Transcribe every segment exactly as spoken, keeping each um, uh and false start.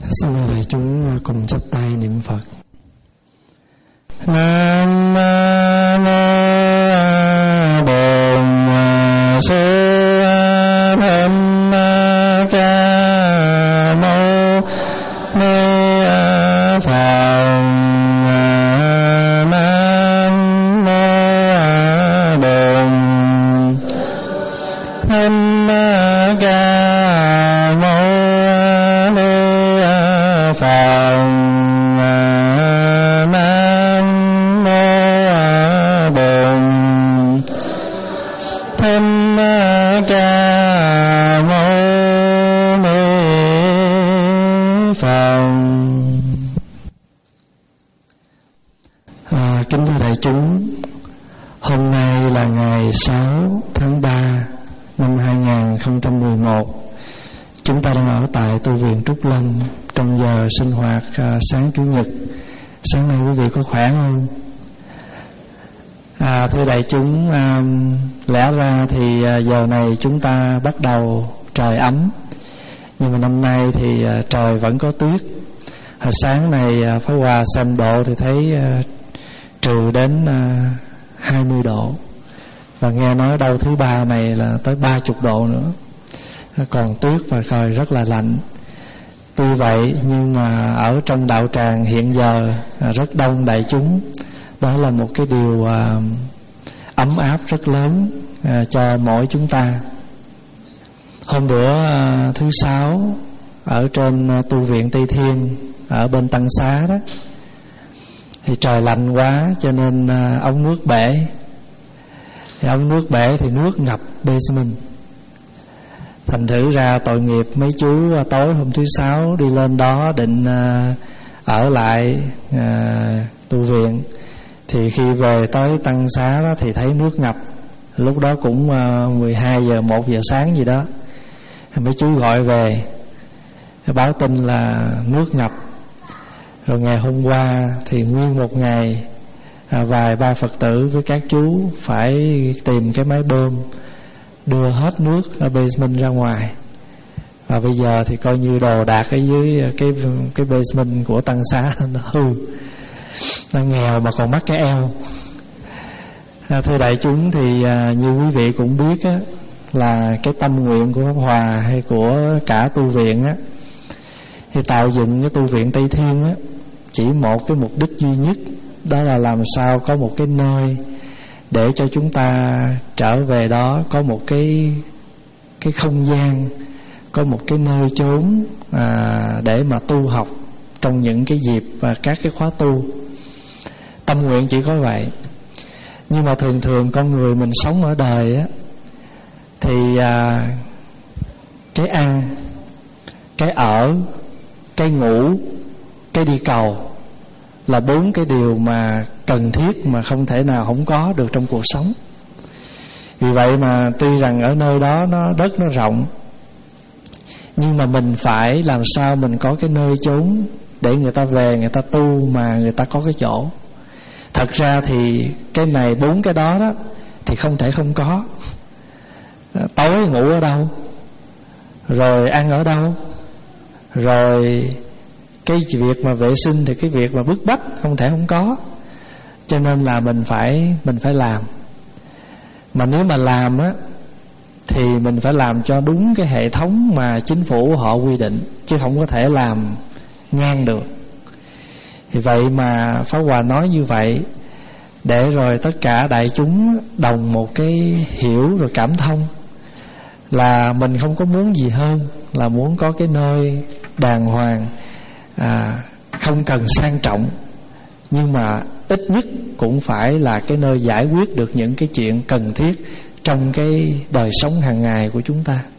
Xin mời đại chúng cùng chắp tay niệm Phật. Nam mô Bổn Sư Thích Ca Mâu Ni Phật. Nam mô Bổn Thích Ca Mâu Ni Phật. Nam mô Bổn Thích Ca Mâu Ni Phật. À, kính thưa đại chúng, hôm nay là ngày sáu tháng ba năm hai nghìn không trăm mười một. Chúng ta đang ở tại tu viện Trúc Lâm trong giờ sinh hoạt à, sáng Chủ nhật. Sáng nay quý vị có khỏe không? À, thưa đại chúng, à, lẽ ra thì à, giờ này chúng ta bắt đầu trời ấm, nhưng mà năm nay thì à, trời vẫn có tuyết. Hồi sáng này à, Pháp Hòa xem độ thì thấy à, trừ đến à, hai mươi độ, và nghe nói đâu thứ ba này là tới ba mươi độ nữa, còn tuyết và trời rất là lạnh. Tuy vậy nhưng mà ở trong đạo tràng hiện giờ à, rất đông đại chúng. Đó là một cái điều à, ấm áp rất lớn à, cho mỗi chúng ta. Hôm bữa à, thứ sáu ở trên à, tu viện Tây Thiên ở bên Tăng Xá đó, thì trời lạnh quá cho nên à, ống nước bể. Thì ống nước bể thì nước ngập basement. Thành thử ra tội nghiệp mấy chú à, tối hôm thứ sáu đi lên đó định à, ở lại à, tu viện. Thì khi về tới Tăng Xá đó thì thấy nước ngập. Lúc đó cũng uh, mười hai giờ, một giờ sáng gì đó. Mấy chú gọi về báo tin là nước ngập. Rồi ngày hôm qua thì nguyên một ngày à, vài ba Phật tử với các chú phải tìm cái máy bơm đưa hết nước ở basement ra ngoài. Và bây giờ thì coi như đồ đạc ở dưới cái, cái basement của Tăng Xá nó hư, nó nghèo mà còn mắc cái eo. À, thưa đại chúng, thì à, như quý vị cũng biết á, là cái tâm nguyện của Pháp Hòa hay của cả tu viện á, thì tạo dựng cái tu viện Tây Thiên á, chỉ một cái mục đích duy nhất, đó là làm sao có một cái nơi để cho chúng ta trở về đó, có một cái cái không gian, có một cái nơi chốn à, để mà tu học trong những cái dịp và các cái khóa tu. Tâm nguyện chỉ có vậy. Nhưng mà thường thường con người mình sống ở đời á, thì à, cái ăn, cái ở, cái ngủ, cái đi cầu là bốn cái điều mà cần thiết mà không thể nào không có được trong cuộc sống. Vì vậy mà tuy rằng ở nơi đó nó đất nó rộng, nhưng mà mình phải làm sao mình có cái nơi chốn để người ta về, người ta tu mà người ta có cái chỗ. Thật ra thì cái này, bốn cái đó đó thì không thể không có. Tối ngủ ở đâu, rồi ăn ở đâu, rồi cái việc mà vệ sinh thì cái việc mà bức bách không thể không có. Cho nên là mình phải mình phải làm. Mà nếu mà làm á, thì mình phải làm cho đúng cái hệ thống mà chính phủ họ quy định, chứ không có thể làm ngang được. Thì vậy mà Pháp Hòa nói như vậy, để rồi tất cả đại chúng đồng một cái hiểu rồi cảm thông, là mình không có muốn gì hơn là muốn có cái nơi đàng hoàng, à, không cần sang trọng, nhưng mà ít nhất cũng phải là cái nơi giải quyết được những cái chuyện cần thiết trong cái đời sống hàng ngày của chúng ta.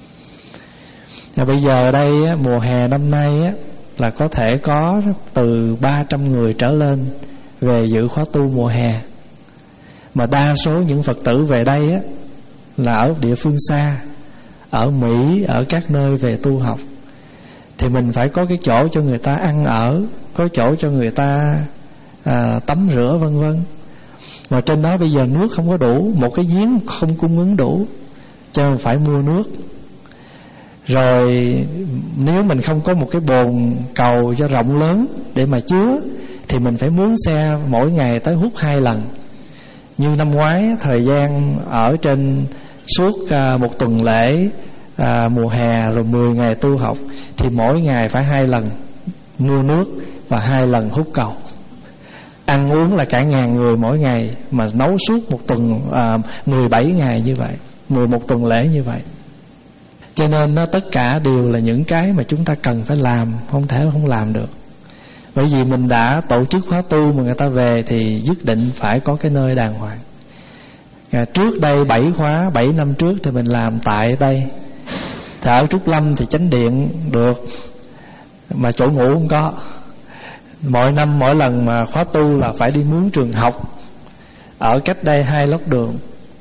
Và bây giờ ở đây mùa hè năm nay á, là có thể có từ ba trăm người trở lên về dự khóa tu mùa hè. Mà đa số những Phật tử về đây á, là ở địa phương xa, ở Mỹ, ở các nơi về tu học. Thì mình phải có cái chỗ cho người ta ăn ở, có chỗ cho người ta à, tắm rửa vân vân. Mà trên đó bây giờ nước không có đủ, một cái giếng không cung ứng đủ, cho nên phải mua nước. Rồi nếu mình không có một cái bồn cầu cho rộng lớn để mà chứa, thì mình phải mướn xe mỗi ngày tới hút hai lần. Như năm ngoái, thời gian ở trên suốt à, một tuần lễ à, mùa hè rồi mười ngày tu học, thì mỗi ngày phải hai lần mua nước và hai lần hút cầu. Ăn uống là cả ngàn người mỗi ngày, mà nấu suốt một tuần à, mười bảy ngày như vậy, mười một tuần lễ như vậy. Cho nên nó tất cả đều là những cái mà chúng ta cần phải làm, không thể không làm được. Bởi vì mình đã tổ chức khóa tu mà người ta về thì nhất định phải có cái nơi đàng hoàng. à, Trước đây bảy khóa, bảy năm trước thì mình làm tại đây. Thì ở Trúc Lâm thì chánh điện được, mà chỗ ngủ không có. Mỗi năm mỗi lần mà khóa tu là phải đi mướn trường học ở cách đây hai lót đường,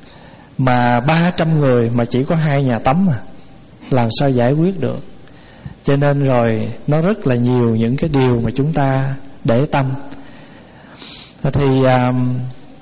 mà ba trăm người mà chỉ có hai nhà tắm à, làm sao giải quyết được. Cho nên rồi nó rất là nhiều những cái điều mà chúng ta để tâm. Thì um,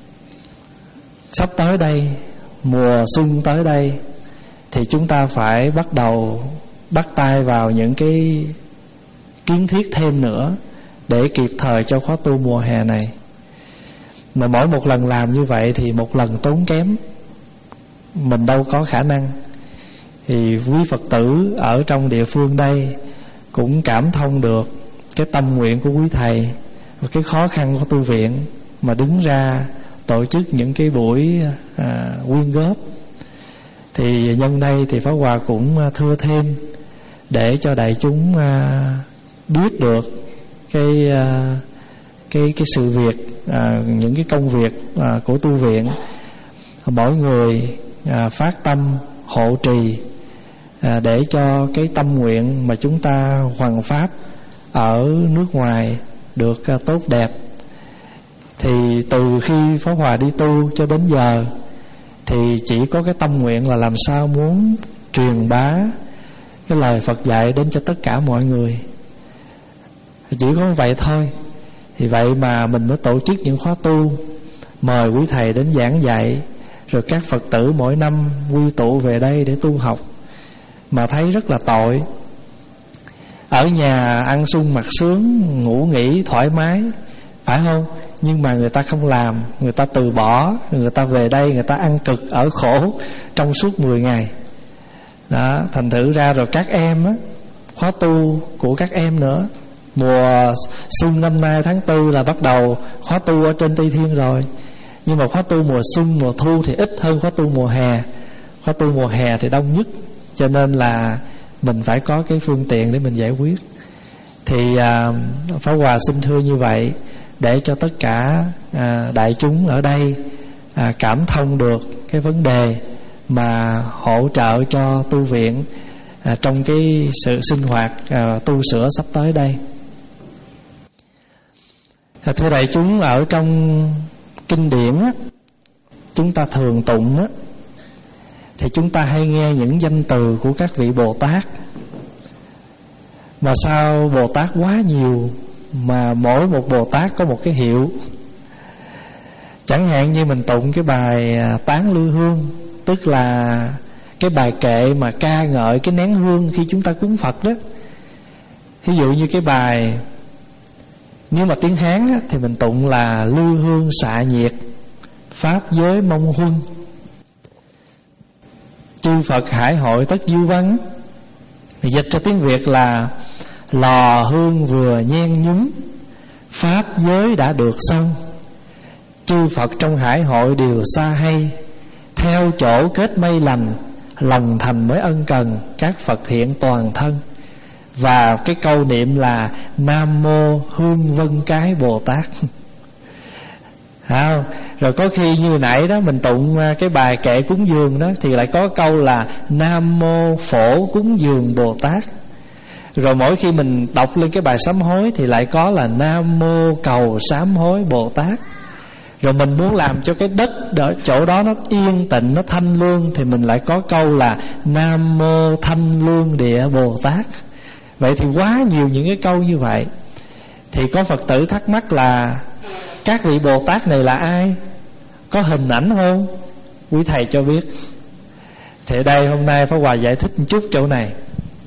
sắp tới đây, mùa xuân tới đây, thì chúng ta phải bắt đầu bắt tay vào những cái kiến thiết thêm nữa để kịp thời cho khóa tu mùa hè này. Mà mỗi một lần làm như vậy thì một lần tốn kém, mình đâu có khả năng. Thì quý Phật tử ở trong địa phương đây cũng cảm thông được cái tâm nguyện của quý thầy và cái khó khăn của tu viện, mà đứng ra tổ chức những cái buổi à, quyên góp. Thì nhân đây thì Pháp Hòa cũng thưa thêm để cho đại chúng à, biết được cái à, cái cái sự việc, à, những cái công việc à, của tu viện. Mỗi người à, phát tâm hộ trì à, để cho cái tâm nguyện mà chúng ta hoằng pháp ở nước ngoài được à, tốt đẹp. Thì từ khi Pháp Hòa đi tu cho đến giờ thì chỉ có cái tâm nguyện là làm sao muốn truyền bá cái lời Phật dạy đến cho tất cả mọi người. Chỉ có vậy thôi. Thì vậy mà mình mới tổ chức những khóa tu, mời quý thầy đến giảng dạy, rồi các Phật tử mỗi năm quy tụ về đây để tu học. Mà thấy rất là tội. Ở nhà ăn sung mặc sướng, ngủ nghỉ thoải mái, phải không? Nhưng mà người ta không làm, người ta từ bỏ, người ta về đây người ta ăn cực ở khổ trong suốt mười ngày. Đó, thành thử ra rồi các em á, khóa tu của các em nữa, mùa xuân năm nay tháng tư là bắt đầu khóa tu ở trên Tây Thiên rồi. Nhưng mà khóa tu mùa xuân, mùa thu thì ít hơn khóa tu mùa hè. Khóa tu mùa hè thì đông nhất, cho nên là mình phải có cái phương tiện để mình giải quyết. Thì à, Pháp Hòa xin thưa như vậy để cho tất cả à, đại chúng ở đây à, cảm thông được cái vấn đề mà hỗ trợ cho tu viện à, trong cái sự sinh hoạt à, tu sửa sắp tới đây. à, Thưa đại chúng, ở trong kinh điển á, chúng ta thường tụng á, thì chúng ta hay nghe những danh từ của các vị Bồ Tát. Mà sao Bồ Tát quá nhiều, mà mỗi một Bồ Tát có một cái hiệu. Chẳng hạn như mình tụng cái bài Tán Lư Hương, tức là cái bài kệ mà ca ngợi cái nén hương khi chúng ta cúng Phật đó. Ví dụ như cái bài, nếu mà tiếng Hán á, thì mình tụng là Lư hương xạ nhiệt, pháp giới mong huân, chư Phật hải hội tất du văn. Thì dịch cho tiếng Việt là lò hương vừa nhen nhúm, pháp giới đã được xong, chư Phật trong hải hội đều xa hay, theo chỗ kết mây lành, lòng thành mới ân cần, các Phật hiện toàn thân. Và cái câu niệm là Nam Mô Hương Vân Cái Bồ Tát. Không? Rồi có khi như nãy đó mình tụng cái bài kệ cúng dường đó, thì lại có câu là Nam Mô Phổ Cúng Dường Bồ Tát. Rồi mỗi khi mình đọc lên cái bài sám hối thì lại có là Nam Mô Cầu Sám Hối Bồ Tát. Rồi mình muốn làm cho cái đất ở chỗ đó nó yên tịnh, nó thanh lương, thì mình lại có câu là Nam Mô Thanh Lương Địa Bồ Tát. Vậy thì quá nhiều những cái câu như vậy. Thì có Phật tử thắc mắc là các vị Bồ Tát này là ai? Có hình ảnh không? Quý thầy cho biết. Thì đây hôm nay Pháp Hòa giải thích một chút chỗ này.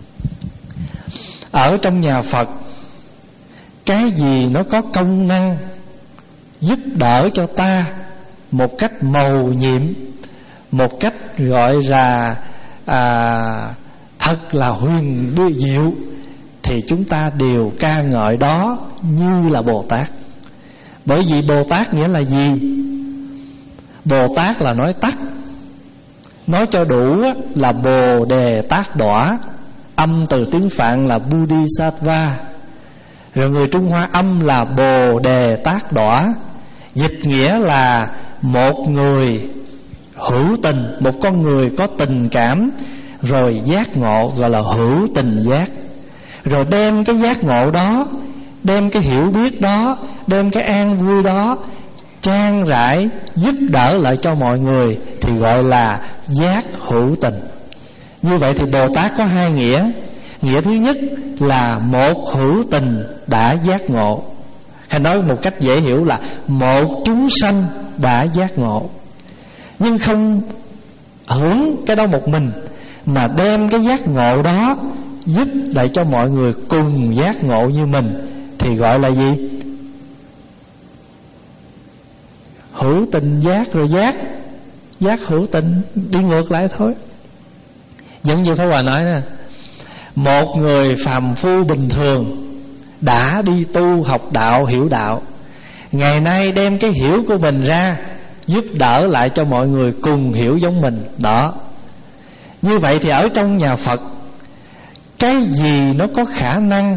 Ở trong nhà Phật, cái gì nó có công năng giúp đỡ cho ta một cách mầu nhiệm, một cách gọi là à, thật là huyền diệu, thì chúng ta đều ca ngợi đó như là Bồ Tát. Bởi vì Bồ Tát nghĩa là gì? Bồ Tát là nói tắt. Nói cho đủ là Bồ Đề Tát Đọa, âm từ tiếng Phạn là Bodhisattva. Rồi người Trung Hoa âm là Bồ Đề Tát Đọa, dịch nghĩa là một người hữu tình, một con người có tình cảm rồi giác ngộ, gọi là hữu tình giác. Rồi đem cái giác ngộ đó, đem cái hiểu biết đó, đem cái an vui đó trang rải giúp đỡ lại cho mọi người, thì gọi là giác hữu tình. Như vậy thì Bồ Tát có hai nghĩa. Nghĩa thứ nhất là một hữu tình đã giác ngộ, hay nói một cách dễ hiểu là một chúng sanh đã giác ngộ, nhưng không hưởng cái đó một mình, mà đem cái giác ngộ đó giúp lại cho mọi người cùng giác ngộ như mình, thì gọi là gì? Hữu tình giác. Rồi giác giác hữu tình đi ngược lại thôi. Giống như Pháp Hòa nói nè, một người phàm phu bình thường đã đi tu học đạo, hiểu đạo, ngày nay đem cái hiểu của mình ra giúp đỡ lại cho mọi người cùng hiểu giống mình. Đó. Như vậy thì ở trong nhà Phật, cái gì nó có khả năng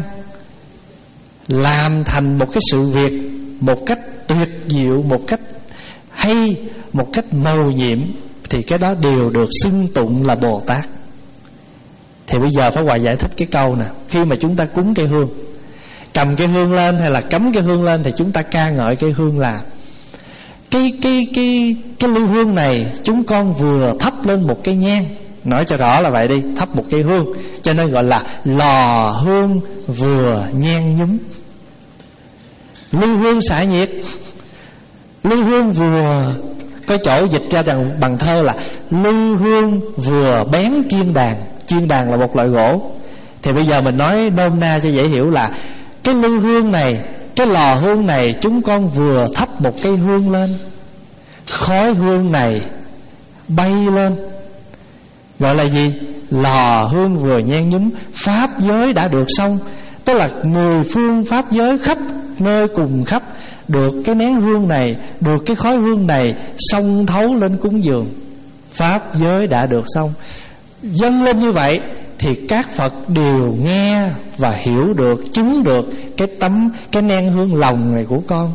làm thành một cái sự việc một cách tuyệt diệu, một cách hay, một cách mầu nhiệm, thì cái đó đều được xưng tụng là Bồ Tát. Thì bây giờ Pháp Hòa giải thích cái câu nè. Khi mà chúng ta cúng cây hương, cầm cây hương lên hay là cắm cây hương lên, thì chúng ta ca ngợi cây hương là Cái cái cái cái lưu hương này chúng con vừa thắp lên một cây nhang. Nói cho rõ là vậy đi, thắp một cây hương, cho nên gọi là lò hương vừa nhang nhúm. Lưu hương xả nhiệt. Lưu hương vừa, có chỗ dịch ra bằng, bằng thơ là lưu hương vừa bén chiên đàn. Chiên đàn là một loại gỗ. Thì bây giờ mình nói nôm na cho dễ hiểu là cái lưu hương này, cái lò hương này chúng con vừa thắp một cây hương lên, khói hương này bay lên, gọi là gì? Lò hương vừa nhang nhúm. Pháp giới đã được xong, tức là mười phương pháp giới khắp nơi cùng khắp được cái nén hương này, được cái khói hương này xông thấu lên cúng dường. Pháp giới đã được xong. Dâng lên như vậy thì các Phật đều nghe và hiểu được, chứng được cái tấm, cái nén hương lòng này của con.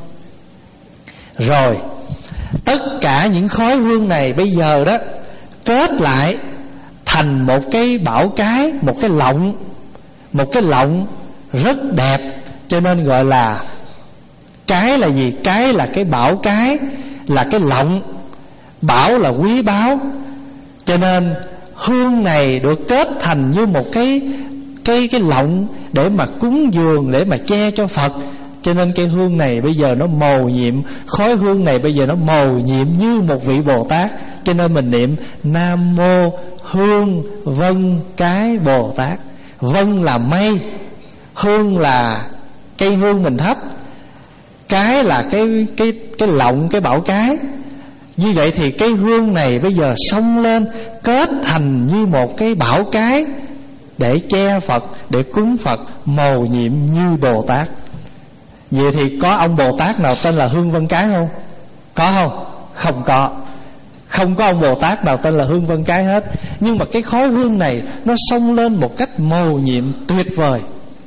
Rồi tất cả những khói hương này bây giờ đó kết lại thành một cái bảo cái, một cái lọng. Một cái lọng rất đẹp, cho nên gọi là cái là gì? Cái là cái bảo cái, là cái lọng. Bảo là quý báu, cho nên hương này được kết thành như một cái cái cái lọng để mà cúng dường, để mà che cho Phật. Cho nên cây hương này bây giờ nó mầu nhiệm, khói hương này bây giờ nó mầu nhiệm như một vị Bồ Tát. Cho nên mình niệm Nam Mô Hương Vân Cái Bồ Tát. Vân là mây, hương là cây hương mình thắp, cái là cái cái cái lọng, cái bảo cái. Như vậy thì cái hương này bây giờ xông lên kết thành như một cái bảo cái để che Phật, để cúng Phật, mầu nhiệm như Bồ Tát. Vậy thì có ông Bồ Tát nào tên là Hương Vân Cái không? Có không? Không có. Không có ông Bồ Tát nào tên là Hương Vân Cái hết. Nhưng mà cái khói hương này nó xông lên một cách mầu nhiệm tuyệt vời.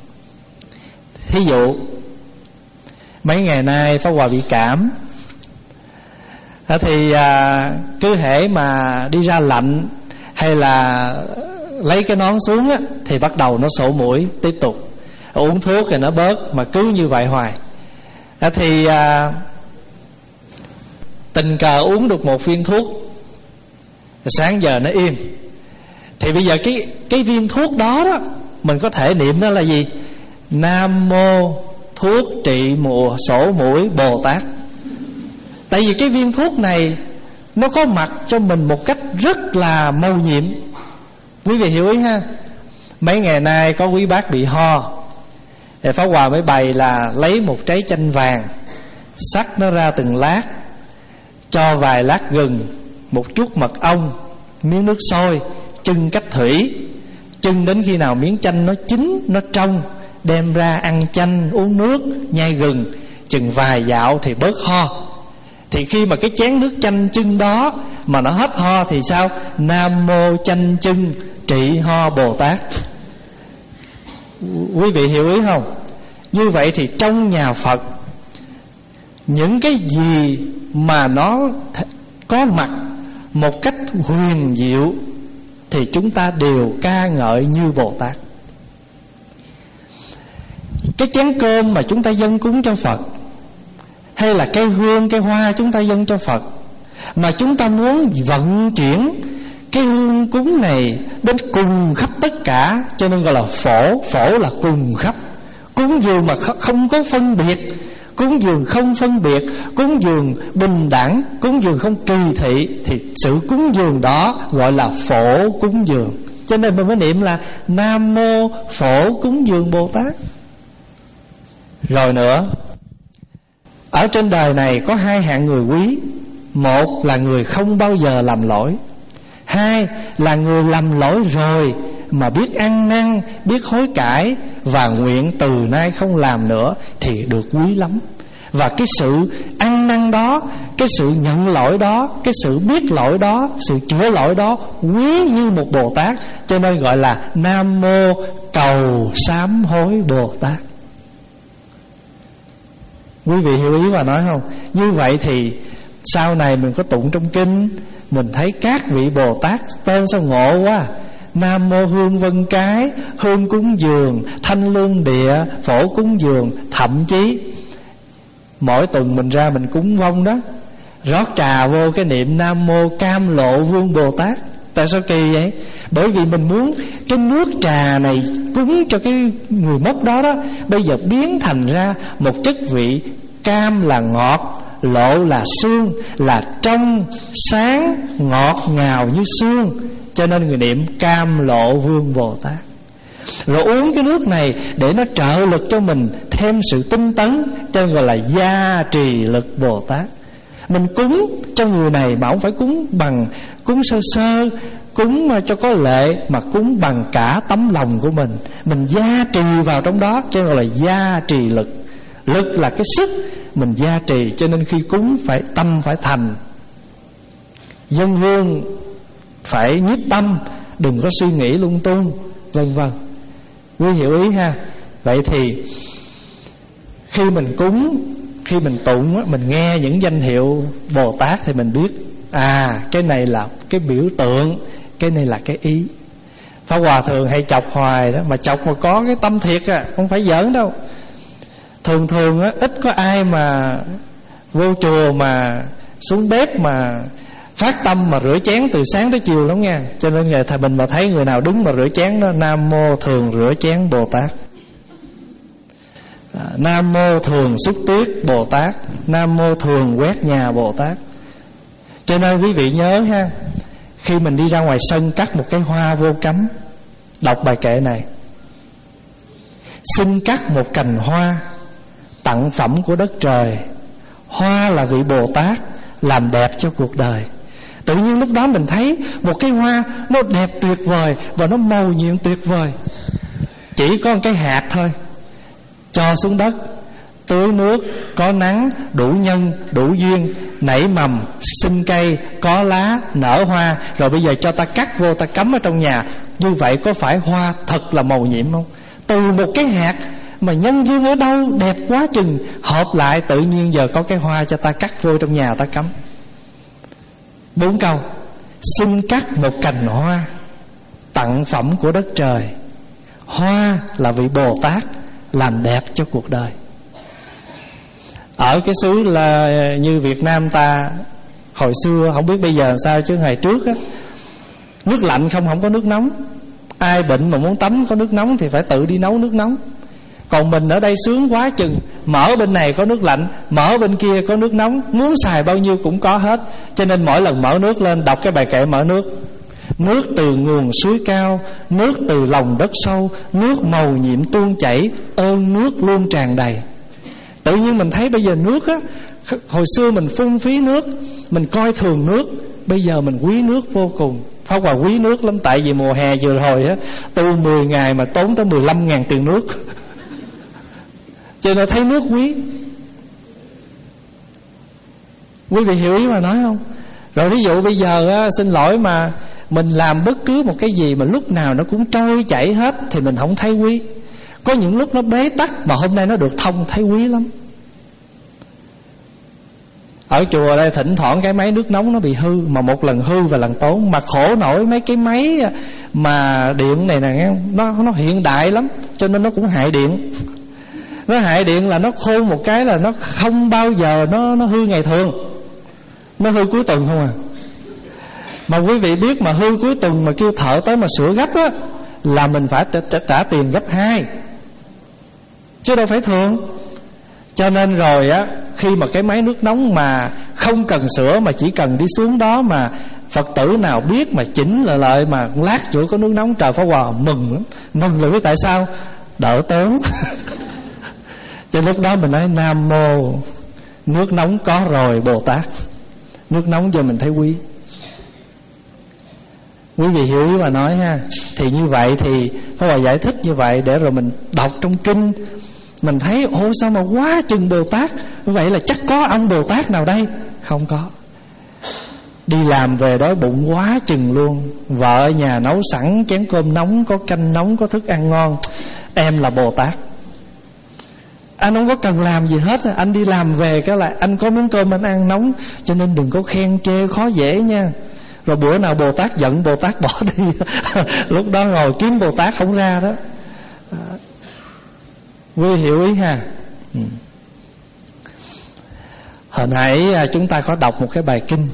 Thí dụ mấy ngày nay Pháp Hòa bị cảm, thì à, cứ hễ mà đi ra lạnh hay là lấy cái nón xuống á, thì bắt đầu nó sổ mũi tiếp tục. Uống thuốc thì nó bớt, mà cứ như vậy hoài. à, Thì à, tình cờ uống được một viên thuốc, sáng giờ nó yên. Thì bây giờ cái, cái viên thuốc đó đó, mình có thể niệm nó là gì? Nam Mô Thuốc Trị Mùa Sổ Mũi Bồ Tát. Tại vì cái viên thuốc này nó có mặt cho mình một cách rất là mầu nhiệm. Quý vị hiểu ý ha? Mấy ngày nay có quý bác bị ho, thì Pháp Hòa mới bày là lấy một trái chanh vàng, xắt nó ra từng lát, cho vài lát gừng, một chút mật ong, miếng nước sôi, chưng cách thủy. Chưng đến khi nào miếng chanh nó chín, nó trong, đem ra ăn chanh, uống nước, nhai gừng, chừng vài dạo thì bớt ho. Thì khi mà cái chén nước chanh chưng đó mà nó hết ho thì sao? Nam mô chanh chưng trị ho Bồ Tát. Quý vị hiểu ý không? Như vậy thì trong nhà Phật, những cái gì mà nó có mặt một cách huyền diệu thì chúng ta đều ca ngợi như Bồ Tát. Cái chén cơm mà chúng ta dâng cúng cho Phật, hay là cây hương, cây hoa chúng ta dâng cho Phật, mà chúng ta muốn vận chuyển cái hương cúng này đến cùng khắp tất cả, cho nên gọi là phổ. Phổ là cùng khắp. Cúng dường mà không có phân biệt, cúng dường không phân biệt, cúng dường bình đẳng, cúng dường không kỳ thị, thì sự cúng dường đó gọi là phổ cúng dường. Cho nên mình mới niệm là Nam mô phổ cúng dường Bồ Tát. Rồi nữa, ở trên đời này có hai hạng người quý. Một là người không bao giờ làm lỗi, hai là người làm lỗi rồi mà biết ăn năn, biết hối cải và nguyện từ nay không làm nữa thì được quý lắm. Và cái sự ăn năn đó, cái sự nhận lỗi đó, cái sự biết lỗi đó, sự chữa lỗi đó quý như một Bồ Tát. Cho nên gọi là Nam mô cầu sám hối Bồ Tát. Quý vị hiểu ý mà nói không? Như vậy thì sau này mình có tụng trong kinh, mình thấy các vị Bồ Tát tên sao ngộ quá. Nam mô hương vân cái, hương cúng dường, thanh lương địa, phổ cúng dường. Thậm chí mỗi tuần mình ra mình cúng vong đó, rót trà vô cái niệm Nam mô cam lộ vương Bồ Tát. Tại sao kỳ vậy? Bởi vì mình muốn cái nước trà này cúng cho cái người mất đó đó, bây giờ biến thành ra một chất vị. Cam là ngọt, lộ là sương, là trong, sáng, ngọt ngào như sương. Cho nên người niệm cam lộ vương Bồ Tát. Rồi uống cái nước này để nó trợ lực cho mình thêm sự tinh tấn, cho nên gọi là gia trì lực Bồ Tát. Mình cúng cho người này mà không phải cúng bằng cúng sơ sơ, cúng cho có lệ, mà cúng bằng cả tấm lòng của mình. Mình gia trì vào trong đó, cho nên gọi là gia trì lực. Lực là cái sức mình gia trì, cho nên khi cúng phải tâm phải thành. Dân hương phải nhiếp tâm, đừng có suy nghĩ lung tung, vân vân. Quý hiểu ý ha? Vậy thì khi mình cúng, khi mình tụng, mình nghe những danh hiệu Bồ Tát thì mình biết à, cái này là cái biểu tượng, cái này là cái ý. Pháp Hòa thường hay chọc hoài đó, mà chọc mà có cái tâm thiệt à, không phải giỡn đâu. Thường thường á, ít có ai mà vô chùa mà xuống bếp mà phát tâm mà rửa chén từ sáng tới chiều lắm nha. Cho nên ngày thầy mình mà thấy người nào đứng mà rửa chén đó, Nam mô thường rửa chén Bồ Tát, à, Nam mô thường xúc tuyết Bồ Tát, Nam mô thường quét nhà Bồ Tát. Cho nên quý vị nhớ ha, khi mình đi ra ngoài sân cắt một cái hoa vô cấm, đọc bài kệ này: xin cắt một cành hoa, tặng phẩm của đất trời. Hoa là vị Bồ Tát, làm đẹp cho cuộc đời. Tự nhiên lúc đó mình thấy một cái hoa nó đẹp tuyệt vời và nó màu nhiệm tuyệt vời. Chỉ có một cái hạt thôi, cho xuống đất, tưới nước, có nắng, đủ nhân, đủ duyên, nảy mầm, sinh cây, có lá, nở hoa. Rồi bây giờ cho ta cắt vô, ta cắm ở trong nhà. Như vậy có phải hoa thật là màu nhiệm không? Từ một cái hạt mà nhân duyên ở đâu đẹp quá chừng, hợp lại tự nhiên giờ có cái hoa cho ta cắt vô trong nhà ta cắm. Bốn câu: xin cắt một cành hoa, tặng phẩm của đất trời. Hoa là vị Bồ Tát, làm đẹp cho cuộc đời. Ở cái xứ là như Việt Nam ta hồi xưa, không biết bây giờ sao, chứ ngày trước á, nước lạnh không, không có nước nóng. Ai bệnh mà muốn tắm có nước nóng thì phải tự đi nấu nước nóng. Còn mình ở đây sướng quá chừng, mở bên này có nước lạnh, mở bên kia có nước nóng, muốn xài bao nhiêu cũng có hết. Cho nên mỗi lần mở nước lên đọc cái bài kệ mở nước: Nước từ nguồn suối cao, nước từ lòng đất sâu, nước màu nhiệm tuôn chảy, ơn nước luôn tràn đầy. Tự nhiên mình thấy bây giờ nước á, hồi xưa mình phung phí nước, mình coi thường nước, bây giờ mình quý nước vô cùng. Pháp Hòa quý nước lắm. Tại vì mùa hè vừa rồi á, tu mười ngày mà tốn tới mười lăm ngàn tiền nước cho nên thấy nước quý. Quý vị hiểu ý mà nói không? Rồi ví dụ bây giờ á, xin lỗi mà mình làm bất cứ một cái gì mà lúc nào nó cũng trôi chảy hết thì mình không thấy quý. Có những lúc nó bế tắc mà hôm nay nó được thông, thấy quý lắm. Ở chùa đây thỉnh thoảng cái máy nước nóng nó bị hư, mà một lần hư và lần tốn. Mà khổ nổi mấy cái máy mà điện này nè, nó, nó hiện đại lắm, cho nên nó cũng hại điện. Nó hại điện là nó khôn một cái là nó không bao giờ nó, nó hư ngày thường, nó hư cuối tuần không à. Mà quý vị biết mà hư cuối tuần mà kêu thợ tới mà sửa gấp á, là mình phải trả, trả, trả tiền gấp hai, chứ đâu phải thường. Cho nên rồi á, khi mà cái máy nước nóng mà không cần sửa, mà chỉ cần đi xuống đó mà Phật tử nào biết mà chỉnh lại lại mà lát chỗ có nước nóng, trời Pháp Hòa mừng lắm. Mừng là biết tại sao? Đỡ tốn. Cho lúc đó mình nói Nam Mô, nước nóng có rồi Bồ Tát. Nước nóng giờ mình thấy quý. Quý vị hiểu ý mà nói ha. Thì như vậy thì Pháp Hòa giải thích như vậy để rồi mình đọc trong kinh, mình thấy ồ sao mà quá chừng Bồ Tát. Vậy là chắc có ông Bồ Tát nào đây? Không có. Đi làm về đói bụng quá chừng luôn, vợ ở nhà nấu sẵn chén cơm nóng, có canh nóng, có thức ăn ngon. Em là Bồ Tát. Anh không có cần làm gì hết. Anh đi làm về cái lại anh có miếng cơm anh ăn nóng. Cho nên đừng có khen chê khó dễ nha. Rồi bữa nào Bồ Tát giận, Bồ Tát bỏ đi. Lúc đó ngồi kiếm Bồ Tát không ra đó. Quý hiểu ý ha. ừ. Hồi nãy chúng ta có đọc một cái bài kinh.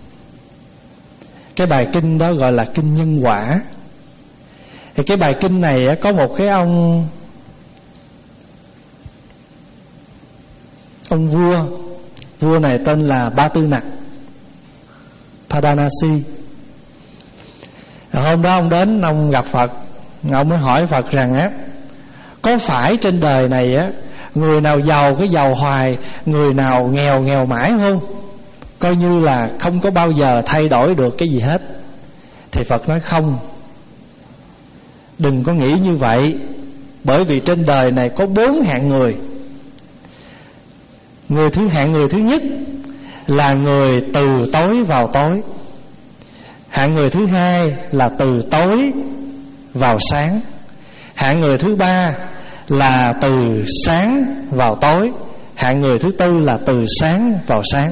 Cái bài kinh đó gọi là kinh nhân quả. Thì cái bài kinh này có một cái ông Ông vua. Vua này tên là Ba Tư Nặc Padanasi. Hôm đó ông đến, ông gặp Phật. Ông mới hỏi Phật rằng á, có phải trên đời này á, người nào giàu cái giàu hoài, người nào nghèo nghèo mãi không? Coi như là không có bao giờ thay đổi được cái gì hết. Thì Phật nói không, đừng có nghĩ như vậy. Bởi vì trên đời này có bốn hạng người. Người thứ hạng người thứ nhất là người từ tối vào tối. Hạng người thứ hai là từ tối vào sáng. Hạng người thứ ba là từ sáng vào tối. Hạng người thứ tư là từ sáng vào sáng.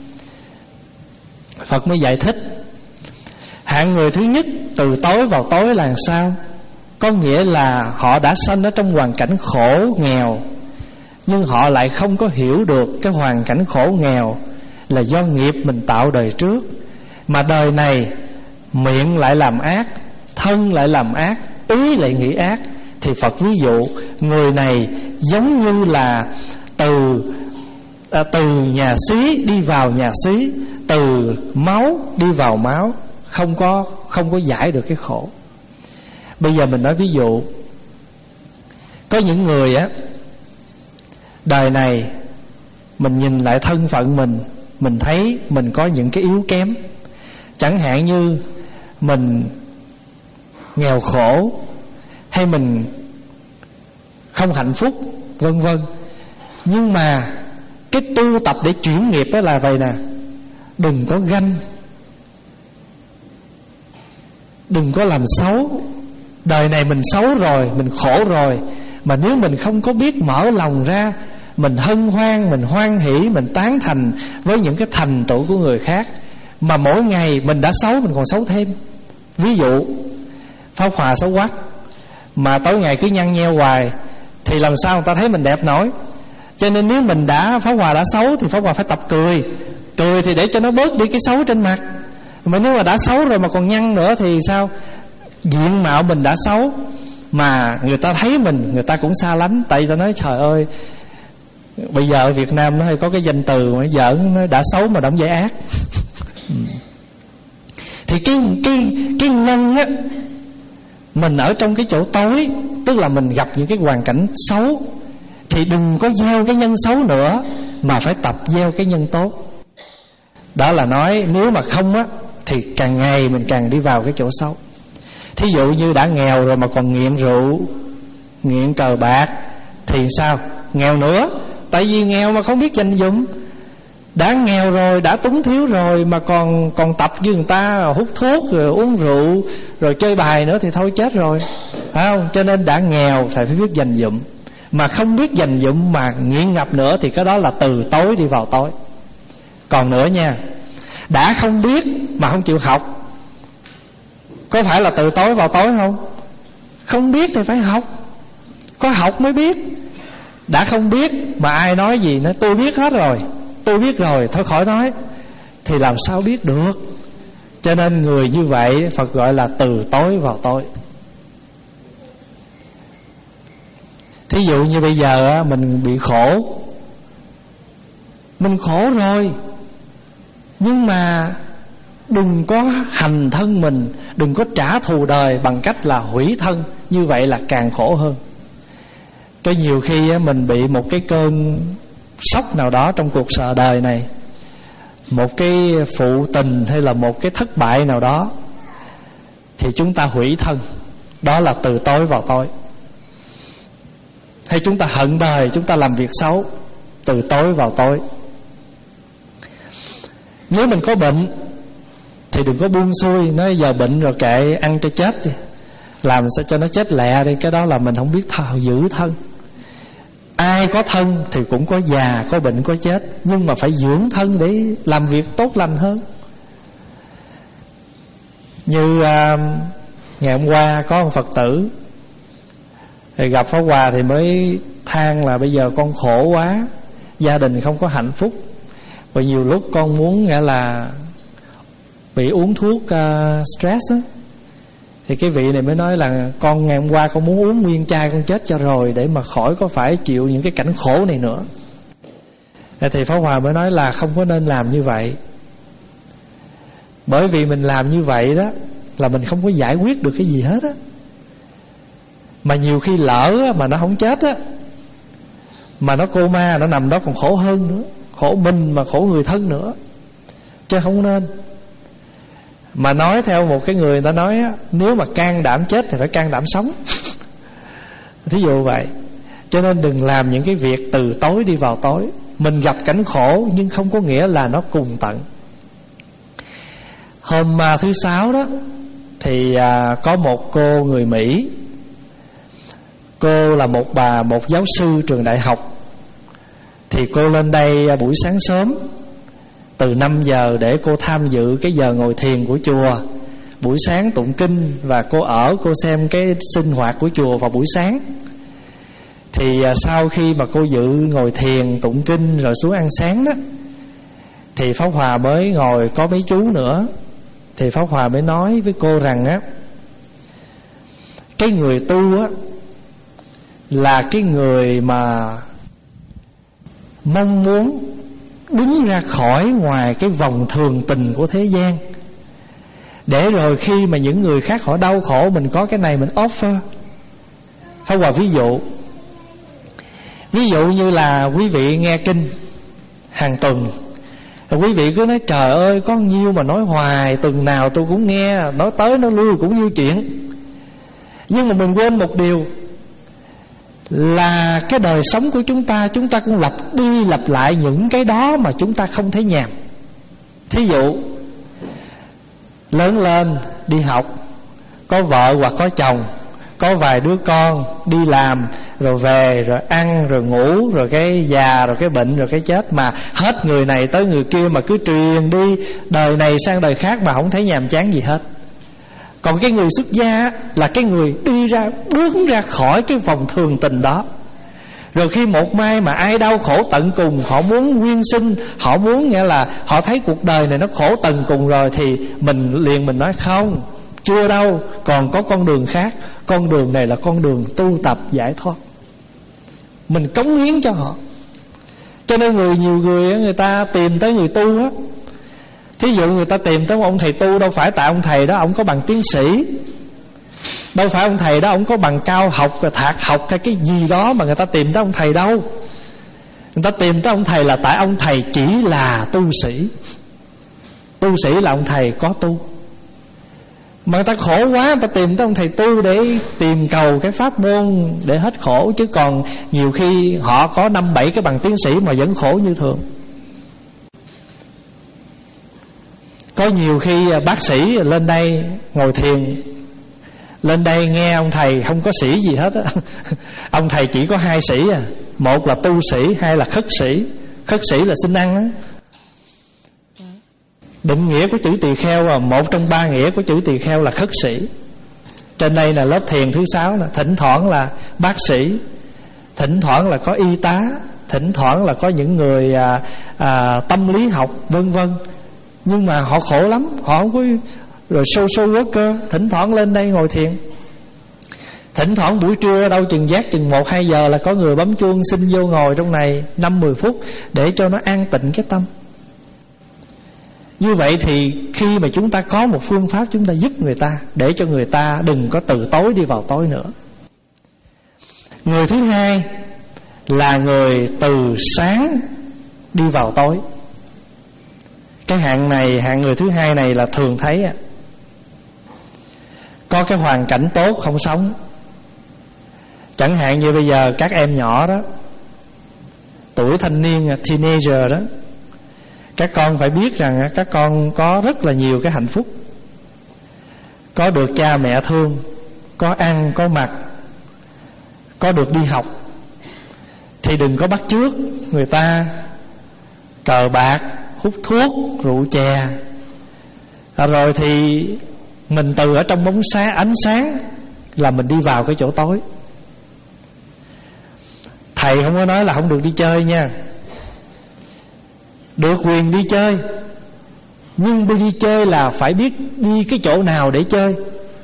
Phật mới giải thích. Hạng người thứ nhất từ tối vào tối là sao? Có nghĩa là họ đã sanh ở trong hoàn cảnh khổ nghèo, nhưng họ lại không có hiểu được cái hoàn cảnh khổ nghèo là do nghiệp mình tạo đời trước. Mà đời này miệng lại làm ác, thân lại làm ác, ý lại nghĩ ác. Thì Phật ví dụ người này giống như là từ à, từ nhà xí đi vào nhà xí, từ máu đi vào máu, không có không có giải được cái khổ. Bây giờ mình nói ví dụ, có những người á, đời này mình nhìn lại thân phận mình, mình thấy mình có những cái yếu kém. Chẳng hạn như mình nghèo khổ, hay mình không hạnh phúc, vân vân. Nhưng mà cái tu tập để chuyển nghiệp đó là vậy nè. Đừng có ganh, đừng có làm xấu. Đời này mình xấu rồi, mình khổ rồi, mà nếu mình không có biết mở lòng ra, mình hân hoan, mình hoan hỷ, mình tán thành với những cái thành tựu của người khác, mà mỗi ngày mình đã xấu, mình còn xấu thêm. Ví dụ Pháp Hòa xấu quắc, mà tối ngày cứ nhăn nheo hoài, thì làm sao người ta thấy mình đẹp nổi. Cho nên nếu mình đã Pháp Hòa đã xấu thì Pháp Hòa phải tập cười. Cười thì để cho nó bớt đi cái xấu trên mặt. Mà nếu mà đã xấu rồi mà còn nhăn nữa thì sao? Diện mạo mình đã xấu, mà người ta thấy mình, người ta cũng xa lánh. Tại vì ta nói trời ơi, bây giờ ở Việt Nam nó hay có cái danh từ mà giỡn, nó đã xấu mà đóng vai ác. Thì Thì cái cái cái nhân á, mình ở trong cái chỗ tối, tức là mình gặp những cái hoàn cảnh xấu, thì đừng có gieo cái nhân xấu nữa, mà phải tập gieo cái nhân tốt. Đó là nói nếu mà không á, thì càng ngày mình càng đi vào cái chỗ xấu. Thí dụ như đã nghèo rồi mà còn nghiện rượu, nghiện cờ bạc, thì sao? Nghèo nữa. Tại vì nghèo mà không biết dành dụm. Đã nghèo rồi, đã túng thiếu rồi mà còn còn tập với người ta hút thuốc, rồi uống rượu, rồi chơi bài nữa thì thôi chết rồi, phải không? Cho nên đã nghèo phải phải biết dành dụm. Mà không biết dành dụm mà nghiện ngập nữa thì cái đó là từ tối đi vào tối. Còn nữa nha, đã không biết mà không chịu học, có phải là từ tối vào tối không? Không biết thì phải học, có học mới biết. Đã không biết mà ai nói gì nói tôi biết hết rồi, tôi biết rồi, thôi khỏi nói, thì làm sao biết được. Cho nên người như vậy Phật gọi là từ tối vào tối. Thí dụ như bây giờ mình bị khổ, mình khổ rồi, nhưng mà đừng có hành thân mình, đừng có trả thù đời bằng cách là hủy thân. Như vậy là càng khổ hơn. Có nhiều khi mình bị một cái cơn sốc nào đó trong cuộc đời này, một cái phụ tình hay là một cái thất bại nào đó, thì chúng ta hủy thân. Đó là từ tối vào tối. Hay chúng ta hận đời, chúng ta làm việc xấu, từ tối vào tối. Nếu mình có bệnh thì đừng có buông xuôi, nói giờ bệnh rồi kệ, ăn cho chết đi, làm sao cho nó chết lẹ đi. Cái đó là mình không biết thao giữ thân. Ai có thân thì cũng có già, có bệnh, có chết, nhưng mà phải dưỡng thân để làm việc tốt lành hơn. Như uh, ngày hôm qua có một Phật tử thì gặp Pháp Hòa thì mới than là bây giờ con khổ quá, gia đình không có hạnh phúc, và nhiều lúc con muốn nghĩa là bị uống thuốc uh, stress á. Thì cái vị này mới nói là con ngày hôm qua con muốn uống nguyên chai con chết cho rồi, để mà khỏi có phải chịu những cái cảnh khổ này nữa. Thì Pháp Hòa mới nói là không có nên làm như vậy. Bởi vì mình làm như vậy đó là mình không có giải quyết được cái gì hết á. Mà nhiều khi lỡ mà nó không chết á, mà nó coma, nó nằm đó còn khổ hơn nữa. Khổ mình mà khổ người thân nữa. Chứ không nên. Mà nói theo một cái người ta nói á, nếu mà can đảm chết thì phải can đảm sống. Thí dụ vậy. Cho nên đừng làm những cái việc từ tối đi vào tối. Mình gặp cảnh khổ nhưng không có nghĩa là nó cùng tận. Hôm à, thứ sáu đó thì à, có một cô người Mỹ. Cô là một bà một giáo sư trường đại học. Thì cô lên đây à, buổi sáng sớm từ năm giờ để cô tham dự cái giờ ngồi thiền của chùa. Buổi sáng tụng kinh, và cô ở cô xem cái sinh hoạt của chùa vào buổi sáng. Thì à, sau khi mà cô dự ngồi thiền tụng kinh rồi xuống ăn sáng đó, thì Pháp Hòa mới ngồi có mấy chú nữa. Thì Pháp Hòa mới nói với cô rằng á, cái người tu á là cái người mà mong muốn đứng ra khỏi ngoài cái vòng thường tình của thế gian, để rồi khi mà những người khác họ đau khổ, mình có cái này mình offer. Pháp Hòa ví dụ Ví dụ như là quý vị nghe kinh hàng tuần, quý vị cứ nói trời ơi có nhiêu mà nói hoài, tuần nào tôi cũng nghe, nói tới nói lui cũng như chuyện. Nhưng mà mình quên một điều là cái đời sống của chúng ta, chúng ta cũng lặp đi lặp lại những cái đó mà chúng ta không thấy nhàm. Thí dụ lớn lên đi học, có vợ hoặc có chồng, có vài đứa con, đi làm rồi về, rồi ăn, rồi ngủ, rồi cái già, rồi cái bệnh, rồi cái chết, mà hết người này tới người kia mà cứ truyền đi đời này sang đời khác mà không thấy nhàm chán gì hết. Còn cái người xuất gia là cái người đi ra, bước ra khỏi cái vòng thường tình đó. Rồi khi một mai mà ai đau khổ tận cùng, họ muốn nguyên sinh, họ muốn nghĩa là họ thấy cuộc đời này nó khổ tận cùng rồi, thì mình liền mình nói không, chưa đâu, còn có con đường khác. Con đường này là con đường tu tập giải thoát, mình cống hiến cho họ. Cho nên người nhiều người người ta tìm tới người tu á, Thí dụ người ta tìm tới một ông thầy tu, đâu phải tại ông thầy đó ông có bằng tiến sĩ, đâu phải ông thầy đó ông có bằng cao học và thạc học hay cái gì đó mà người ta tìm tới ông thầy đâu. Người ta tìm tới ông thầy là tại ông thầy chỉ là tu sĩ. Tu sĩ là ông thầy có tu. Mà người ta khổ quá, người ta tìm tới ông thầy tu để tìm cầu cái pháp môn để hết khổ. Chứ còn nhiều khi họ có năm bảy cái bằng tiến sĩ mà vẫn khổ như thường. Có nhiều khi bác sĩ lên đây ngồi thiền, lên đây nghe ông thầy không có sĩ gì hết á. Ông thầy chỉ có hai sĩ à. Một là tu sĩ, hai là khất sĩ. Khất sĩ là xin ăn á. Định nghĩa của chữ tỳ kheo là một trong ba nghĩa của chữ tỳ kheo là khất sĩ. Trên đây là lớp thiền thứ sáu là thỉnh thoảng là bác sĩ, thỉnh thoảng là có y tá, thỉnh thoảng là có những người à, à, tâm lý học vân vân. Nhưng mà họ khổ lắm, họ không có. Rồi social worker thỉnh thoảng lên đây ngồi thiền. Thỉnh thoảng buổi trưa đâu chừng giác chừng một hai giờ là có người bấm chuông xin vô ngồi trong này năm mười phút để cho nó an tịnh cái tâm. Như vậy thì khi mà chúng ta có một phương pháp, chúng ta giúp người ta để cho người ta đừng có từ tối đi vào tối nữa. Người thứ hai là người từ sáng đi vào tối. Cái hạng này, hạng người thứ hai này là thường thấy có cái hoàn cảnh tốt không sống. Chẳng hạn như bây giờ các em nhỏ đó, tuổi thanh niên, teenager đó, các con phải biết rằng các con có rất là nhiều cái hạnh phúc. Có được cha mẹ thương, có ăn, có mặc, có được đi học. Thì đừng có bắt chước người ta cờ bạc, hút thuốc, rượu chè. à, Rồi thì mình từ ở trong bóng sáng, ánh sáng là mình đi vào cái chỗ tối. Thầy không có nói là không được đi chơi nha. Được quyền đi chơi, nhưng đi chơi là phải biết đi cái chỗ nào để chơi.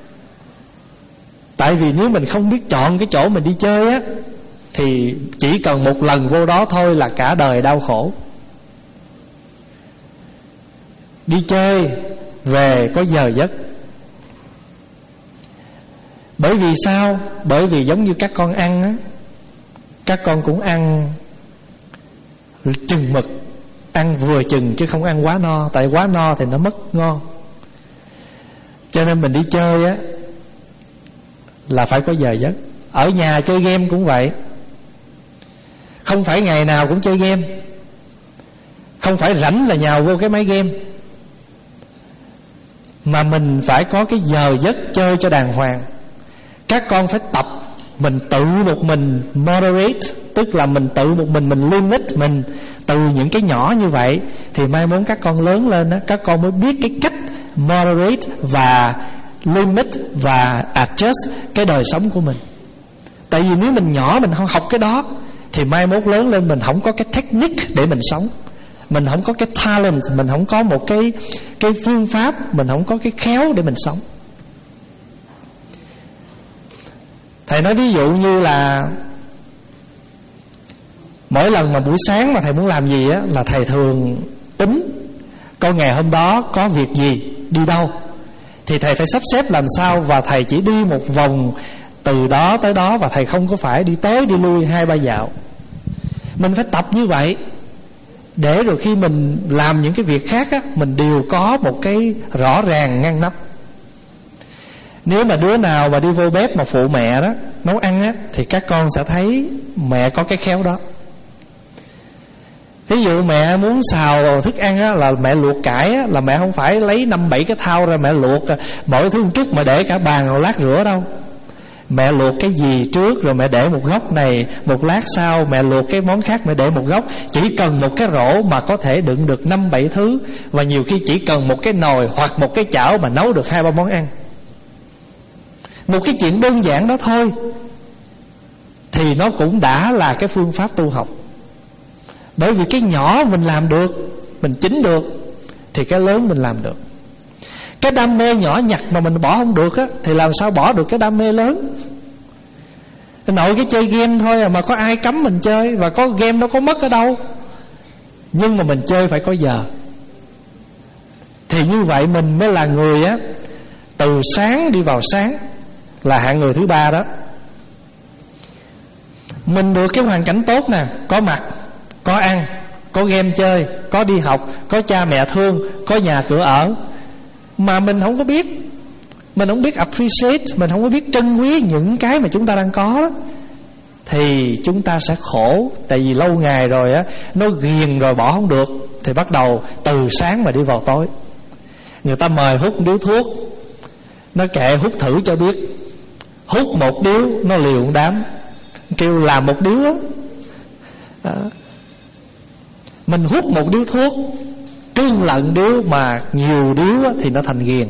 Tại vì nếu mình không biết chọn cái chỗ mình đi chơi á, thì chỉ cần một lần vô đó thôi là cả đời đau khổ. Đi chơi về có giờ giấc. Bởi vì sao? Bởi vì giống như các con ăn á, các con cũng ăn chừng mực, ăn vừa chừng chứ không ăn quá no. Tại quá no thì nó mất ngon. Cho nên mình đi chơi á là phải có giờ giấc. Ở nhà chơi game cũng vậy. Không phải ngày nào cũng chơi game. Không phải rảnh là nhào vô cái máy game. Mà mình phải có cái giờ giấc chơi cho đàng hoàng. Các con phải tập mình tự một mình moderate, tức là mình tự một mình mình limit mình từ những cái nhỏ như vậy. Thì mai mốt các con lớn lên á, các con mới biết cái cách moderate và limit và adjust cái đời sống của mình. Tại vì nếu mình nhỏ mình không học cái đó thì mai mốt lớn lên mình không có cái technique để mình sống. Mình không có cái talent, mình không có một cái cái phương pháp, mình không có cái khéo để mình sống. Thầy nói ví dụ như là mỗi lần mà buổi sáng mà thầy muốn làm gì á, là thầy thường tính coi ngày hôm đó có việc gì, đi đâu. Thì thầy phải sắp xếp làm sao, và thầy chỉ đi một vòng từ đó tới đó, và thầy không có phải đi tới đi lui hai ba dạo. Mình phải tập như vậy, để rồi khi mình làm những cái việc khác á, mình đều có một cái rõ ràng ngăn nắp. Nếu mà đứa nào mà đi vô bếp mà phụ mẹ đó nấu ăn á, thì các con sẽ thấy mẹ có cái khéo đó. Ví dụ mẹ muốn xào thức ăn á, là mẹ luộc cải á, là mẹ không phải lấy năm bảy cái thau ra mẹ luộc mỗi thứ một chút mà để cả bàn rồi lát rửa đâu. Mẹ luộc cái gì trước rồi mẹ để một góc này, một lát sau mẹ luộc cái món khác mẹ để một góc. Chỉ cần một cái rổ mà có thể đựng được năm bảy thứ, và nhiều khi chỉ cần một cái nồi hoặc một cái chảo mà nấu được hai ba món ăn. Một cái chuyện đơn giản đó thôi thì nó cũng đã là cái phương pháp tu học. Bởi vì cái nhỏ mình làm được, mình chính được, thì cái lớn mình làm được. Cái đam mê nhỏ nhặt mà mình bỏ không được á, thì làm sao bỏ được cái đam mê lớn. Nội cái chơi game thôi à, mà có ai cấm mình chơi. Và có game nó có mất ở đâu. Nhưng mà mình chơi phải có giờ. Thì như vậy mình mới là người á, từ sáng đi vào sáng, là hạng người thứ ba đó. Mình được cái hoàn cảnh tốt nè, có mặt, có ăn, có game chơi, có đi học, có cha mẹ thương, có nhà cửa ở, mà mình không có biết, mình không biết appreciate, mình không có biết trân quý những cái mà chúng ta đang có đó, thì chúng ta sẽ khổ. Tại vì lâu ngày rồi á, nó ghiền rồi bỏ không được, thì bắt đầu từ sáng mà đi vào tối. Người ta mời hút điếu thuốc, nó kệ hút thử cho biết. Hút một điếu nó liều một đám, kêu làm một điếu đó. Đó. Mình hút một điếu thuốc, trương lận điếu, mà nhiều điếu á, thì nó thành ghiền.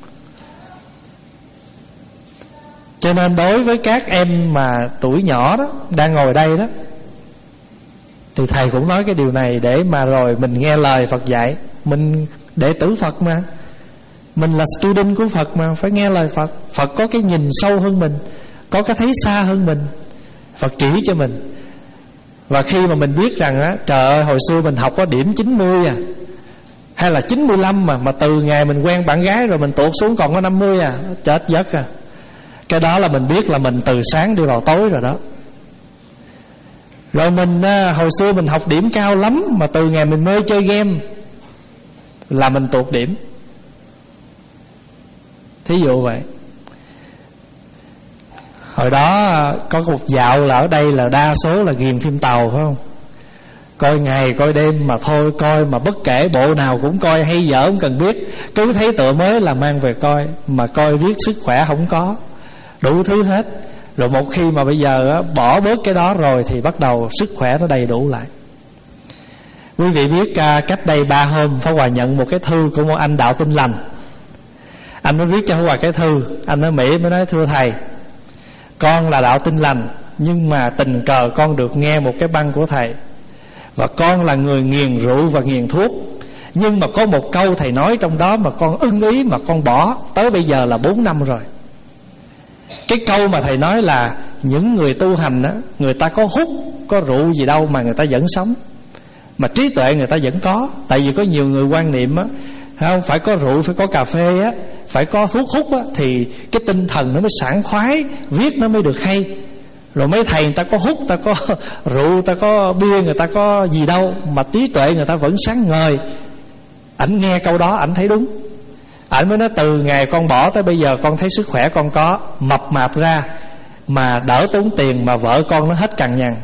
Cho nên đối với các em mà tuổi nhỏ đó, đang ngồi đây đó, thì thầy cũng nói cái điều này để mà rồi mình nghe lời Phật dạy. Mình đệ tử Phật mà, mình là student của Phật mà, phải nghe lời Phật. Phật có cái nhìn sâu hơn mình, có cái thấy xa hơn mình, Phật chỉ cho mình. Và khi mà mình biết rằng á, trời ơi hồi xưa mình học có điểm chín mươi à, hay là chín mươi lăm mà Mà từ ngày mình quen bạn gái rồi mình tụt xuống còn có năm mươi à, chết giấc à. Cái đó là mình biết là mình từ sáng đi vào tối rồi đó. Rồi mình à, hồi xưa mình học điểm cao lắm, mà từ ngày mình mê chơi game là mình tụt điểm. Thí dụ vậy. Hồi đó có cuộc dạo là ở đây là đa số là ghiền phim Tàu, phải không? Coi ngày coi đêm mà thôi, coi mà bất kể bộ nào cũng coi, hay dở không cần biết, cứ thấy tựa mới là mang về coi. Mà coi riết sức khỏe không có, đủ thứ hết. Rồi một khi mà bây giờ á, bỏ bớt cái đó rồi thì bắt đầu sức khỏe nó đầy đủ lại. Quý vị biết à, cách đây ba hôm Pháp Hòa nhận một cái thư của một anh đạo Tin Lành. Anh mới viết cho Pháp Hòa cái thư. Anh ở Mỹ mới nói: thưa thầy, con là đạo Tin Lành, nhưng mà tình cờ con được nghe một cái băng của thầy, và con là người nghiền rượu và nghiền thuốc. Nhưng mà có một câu thầy nói trong đó mà con ưng ý, mà con bỏ tới bây giờ là bốn năm rồi. Cái câu mà thầy nói là những người tu hành á, người ta có hút, có rượu gì đâu mà người ta vẫn sống, mà trí tuệ người ta vẫn có. Tại vì có nhiều người quan niệm á, không phải có rượu, phải có cà phê á, phải có thuốc hút á, thì cái tinh thần nó mới sảng khoái, viết nó mới được hay. Rồi mấy thầy người ta có hút, ta có rượu, ta có bia, người ta có gì đâu mà trí tuệ người ta vẫn sáng ngời. Ảnh nghe câu đó ảnh thấy đúng, ảnh mới nói: từ ngày con bỏ tới bây giờ con thấy sức khỏe con có, mập mạp ra, mà đỡ tốn tiền, mà vợ con nó hết cằn nhằn.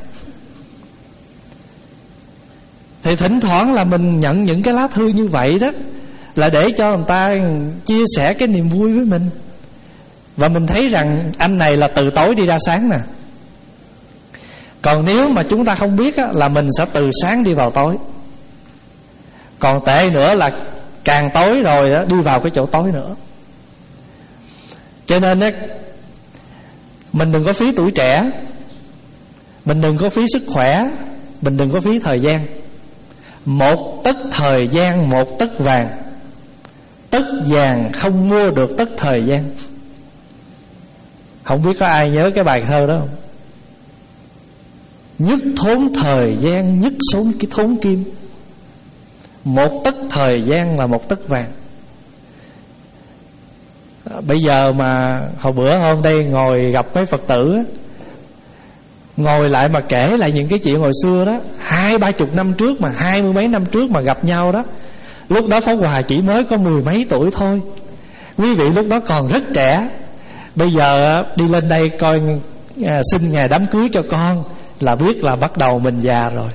Thì thỉnh thoảng là mình nhận những cái lá thư như vậy đó, là để cho người ta chia sẻ cái niềm vui với mình. Và mình thấy rằng anh này là từ tối đi ra sáng nè. Còn nếu mà chúng ta không biết á, là mình sẽ từ sáng đi vào tối. Còn tệ nữa là càng tối rồi đó, đi vào cái chỗ tối nữa. Cho nên á, mình đừng có phí tuổi trẻ, mình đừng có phí sức khỏe, mình đừng có phí thời gian. Một tấc thời gian một tấc vàng, tấc vàng không mua được tấc thời gian. Không biết có ai nhớ cái bài thơ đó không? Nhất thốn thời gian nhất số cái thốn kim, một tấc thời gian là một tấc vàng. Bây giờ mà hồi bữa hôm đây ngồi gặp mấy Phật tử á, ngồi lại mà kể lại những cái chuyện hồi xưa đó, hai ba chục năm trước, mà hai mươi mấy năm trước mà gặp nhau đó. Lúc đó Pháp Hòa chỉ mới có mười mấy tuổi thôi. Quý vị lúc đó còn rất trẻ. Bây giờ đi lên đây coi à, xin ngày đám cưới cho con là biết là bắt đầu mình già rồi.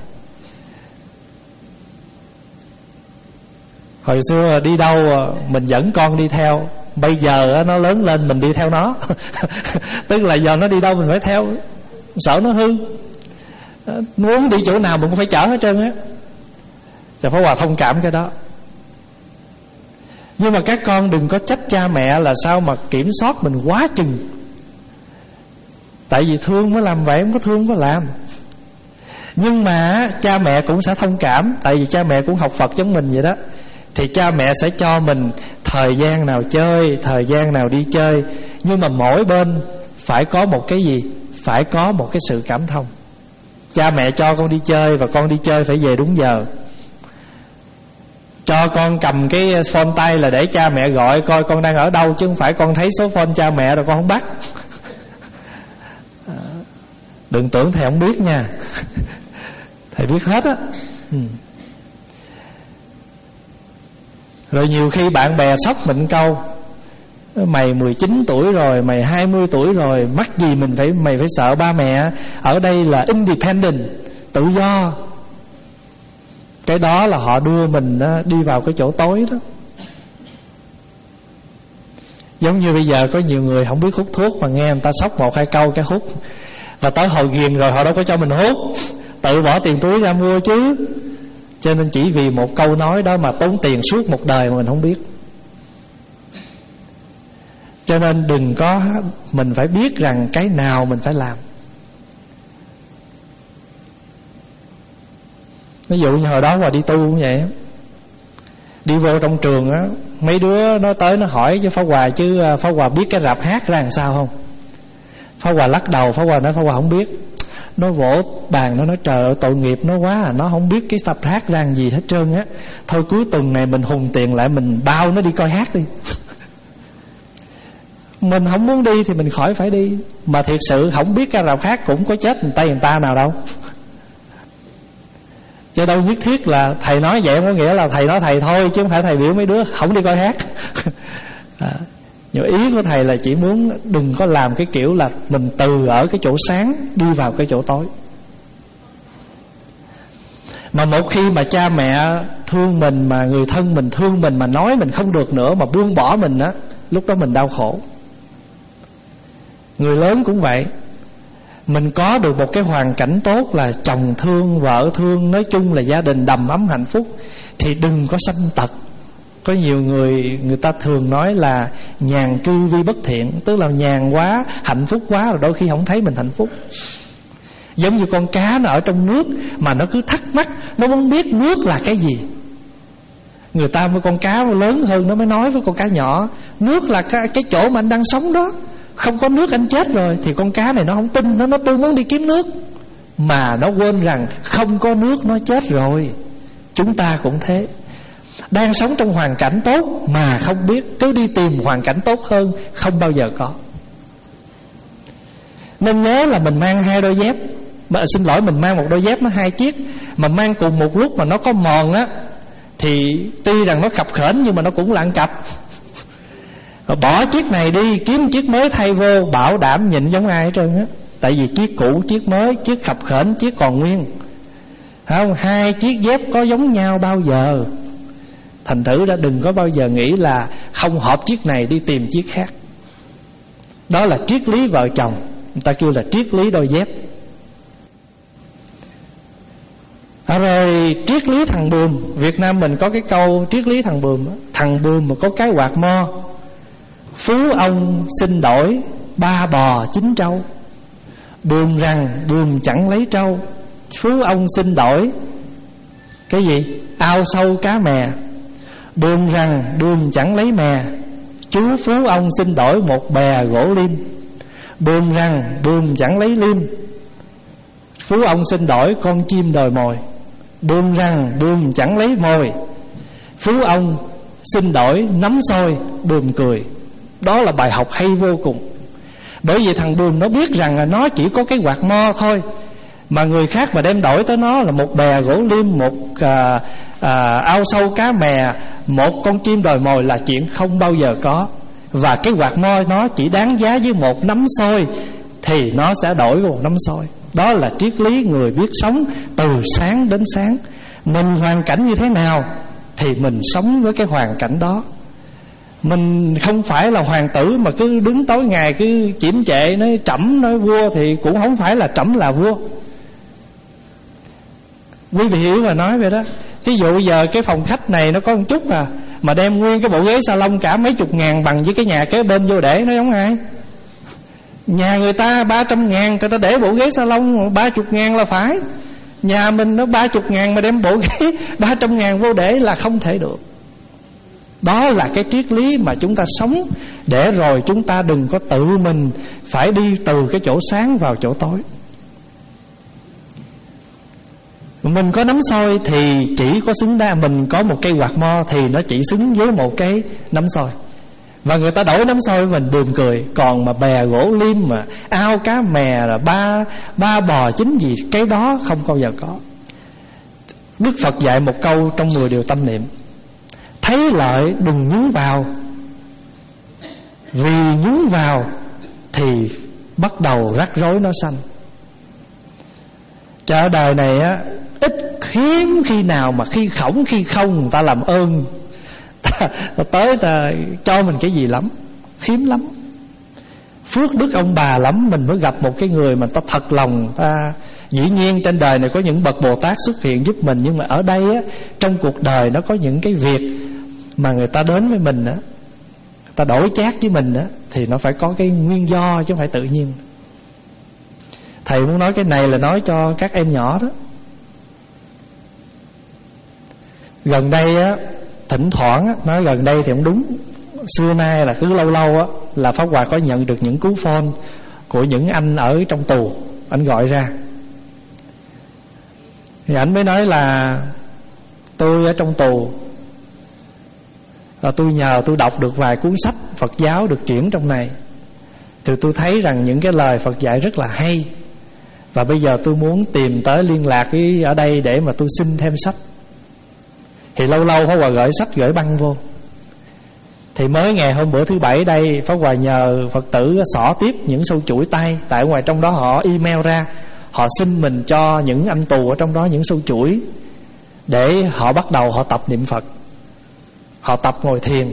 Hồi xưa đi đâu mình dẫn con đi theo, bây giờ nó lớn lên mình đi theo nó. Tức là giờ nó đi đâu mình phải theo, sợ nó hư. Muốn đi chỗ nào mình cũng phải chở hết trơn á. Cho Pháp Hòa thông cảm cái đó. Nhưng mà các con đừng có trách cha mẹ là sao mà kiểm soát mình quá chừng. Tại vì thương mới làm vậy, không có thương có làm. Nhưng mà cha mẹ cũng sẽ thông cảm, tại vì cha mẹ cũng học Phật giống mình vậy đó. Thì cha mẹ sẽ cho mình thời gian nào chơi, thời gian nào đi chơi. Nhưng mà mỗi bên phải có một cái gì? Phải có một cái sự cảm thông. Cha mẹ cho con đi chơi, và con đi chơi phải về đúng giờ. cho con cầm cái phone tay là để cha mẹ gọi coi con đang ở đâu, chứ không phải con thấy số phone cha mẹ rồi con không bắt. Đừng tưởng thầy không biết nha. Thầy biết hết á. ừ. Rồi nhiều khi bạn bè sốc mình câu: mày mười chín tuổi rồi, mày hai mươi tuổi rồi, mắc gì mình phải mày phải sợ ba mẹ. Ở đây là independent, tự do. Cái đó là họ đưa mình đi vào cái chỗ tối đó. Giống như bây giờ có nhiều người không biết hút thuốc, mà nghe người ta sốc một hai câu cái hút, và tới hồi ghiền rồi họ đâu có cho mình hút, tự bỏ tiền túi ra mua chứ. Cho nên chỉ vì một câu nói đó mà tốn tiền suốt một đời mà mình không biết. Cho nên đừng có, mình phải biết rằng cái nào mình phải làm. Ví dụ như hồi đó mà đi tu cũng vậy, đi vô trong trường á, mấy đứa nó tới nó hỏi với Pháp Hòa chứ Pháp Hòa biết cái rạp hát ra làm sao không? Pháp Hòa lắc đầu, Pháp Hòa nói Pháp Hòa không biết. Nó vỗ bàn, nó nói trời ơi tội nghiệp nó quá à, nó không biết cái tập hát ra làm gì hết trơn á. Thôi cuối tuần này mình hùng tiền lại, mình bao nó đi coi hát đi. Mình không muốn đi thì mình khỏi phải đi. Mà thiệt sự không biết cái rạp hát cũng có chết người Tây người ta nào đâu. Chứ đâu nhất thiết là thầy nói vậy có nghĩa là thầy nói thầy thôi, chứ không phải thầy biểu mấy đứa không đi coi hát. à, Nhưng ý của thầy là chỉ muốn đừng có làm cái kiểu là mình từ ở cái chỗ sáng đi vào cái chỗ tối. Mà một khi mà cha mẹ thương mình, mà người thân mình thương mình, mà nói mình không được nữa, mà buông bỏ mình á, lúc đó mình đau khổ. Người lớn cũng vậy. Mình có được một cái hoàn cảnh tốt là chồng thương, vợ thương, nói chung là gia đình đầm ấm hạnh phúc, thì đừng có sanh tật. Có nhiều người, người ta thường nói là nhàn cư vi bất thiện, tức là nhàn quá, hạnh phúc quá rồi đôi khi không thấy mình hạnh phúc. Giống như con cá nó ở trong nước mà nó cứ thắc mắc, nó muốn biết nước là cái gì. Người ta với con cá lớn hơn nó mới nói với con cá nhỏ: nước là cái, cái chỗ mà anh đang sống đó, không có nước anh chết rồi. Thì con cá này nó không tin, nó, nó tôi muốn đi kiếm nước. Mà nó quên rằng không có nước nó chết rồi. Chúng ta cũng thế, đang sống trong hoàn cảnh tốt mà không biết, cứ đi tìm hoàn cảnh tốt hơn, không bao giờ có. Nên nhớ là mình mang hai đôi dép, mà, xin lỗi mình mang một đôi dép nó hai chiếc, mà mang cùng một lúc mà nó có mòn á, thì tuy rằng nó khập khểnh nhưng mà nó cũng là ăn cặp. Bỏ chiếc này đi, kiếm chiếc mới thay vô, bảo đảm nhịn giống ai hết trơn á. Tại vì chiếc cũ, chiếc mới, chiếc khập khểnh, chiếc còn nguyên. Không, hai chiếc dép có giống nhau bao giờ. Thành thử ra đừng có bao giờ nghĩ là không hợp chiếc này đi tìm chiếc khác. Đó là triết lý vợ chồng, người ta kêu là triết lý đôi dép. À rồi triết lý thằng bươm, Việt Nam mình có cái câu triết lý thằng bươm. Thằng bươm mà có cái quạt mo, phú ông xin đổi ba bò chín trâu. Bươm rằng bươm chẳng lấy trâu, phú ông xin đổi cái gì? Ao sâu cá mè. Bươm rằng bươm chẳng lấy mè, chú phú ông xin đổi một bè gỗ lim. Bươm rằng bươm chẳng lấy lim, phú ông xin đổi con chim đòi mồi. Bươm rằng bươm chẳng lấy mồi, phú ông xin đổi nấm sôi. Bươm cười. Đó là bài học hay vô cùng. Bởi vì thằng bươm nó biết rằng là nó chỉ có cái quạt mo thôi, mà người khác mà đem đổi tới nó là một bè gỗ lim, một à, à, ao sâu cá mè, một con chim đòi mồi là chuyện không bao giờ có. Và cái quạt mo nó chỉ đáng giá với một nắm xôi, thì nó sẽ đổi một nắm xôi. Đó là triết lý người biết sống từ sáng đến sáng. Mình hoàn cảnh như thế nào thì mình sống với cái hoàn cảnh đó. Mình không phải là hoàng tử mà cứ đứng tối ngày cứ chiếm trệ nói trẫm nói vua, thì cũng không phải là trẫm là vua. Quý vị hiểu mà nói vậy đó. Ví dụ giờ cái phòng khách này nó có một chút à, mà đem nguyên cái bộ ghế salon cả mấy chục ngàn bằng với cái nhà kế bên vô để, nó giống ai? Nhà người ta ba trăm ngàn, người ta để bộ ghế salon ba chục ngàn là phải. Nhà mình nó ba chục ngàn mà đem bộ ghế ba trăm ngàn vô để là không thể được. Đó là cái triết lý mà chúng ta sống, để rồi chúng ta đừng có tự mình phải đi từ cái chỗ sáng vào chỗ tối. Mình có nắm soi thì chỉ có xứng đa, mình có một cây quạt mo thì nó chỉ xứng với một cái nắm soi. Và người ta đổi nắm soi với mình buồn cười. Còn mà bè gỗ lim mà ao cá mè là ba ba bò chính gì, cái đó không bao giờ có. Đức Phật dạy một câu trong mười điều tâm niệm: thấy lợi đừng nhúng vào, vì nhúng vào thì bắt đầu rắc rối nó sanh. Cho đời này á, ít hiếm khi nào mà khi khổng khi không người ta làm ơn ta, ta tới ta cho mình cái gì lắm, hiếm lắm. Phước đức ông bà lắm mình mới gặp một cái người mà ta thật lòng ta. Dĩ nhiên trên đời này có những bậc Bồ Tát xuất hiện giúp mình, nhưng mà ở đây á, trong cuộc đời nó có những cái việc mà người ta đến với mình á, người ta đổi chác với mình á, thì nó phải có cái nguyên do chứ không phải tự nhiên. Thầy muốn nói cái này là nói cho các em nhỏ đó. Gần đây á, thỉnh thoảng á, nói gần đây thì không đúng, xưa nay là cứ lâu lâu á là Pháp Hòa có nhận được những cú phone của những anh ở trong tù. Anh gọi ra thì anh mới nói là tôi ở trong tù, và tôi nhờ tôi đọc được vài cuốn sách Phật giáo được chuyển trong này, thì tôi thấy rằng những cái lời Phật dạy rất là hay. Và bây giờ tôi muốn tìm tới liên lạc với ở đây để mà tôi xin thêm sách. Thì lâu lâu Pháp Hòa gửi sách gửi băng vô. Thì mới ngày hôm bữa thứ bảy đây, Pháp Hòa nhờ Phật tử xỏ tiếp những sâu chuỗi tay. Tại ngoài trong đó họ email ra, họ xin mình cho những anh tù ở trong đó những sâu chuỗi, để họ bắt đầu họ tập niệm Phật, họ tập ngồi thiền.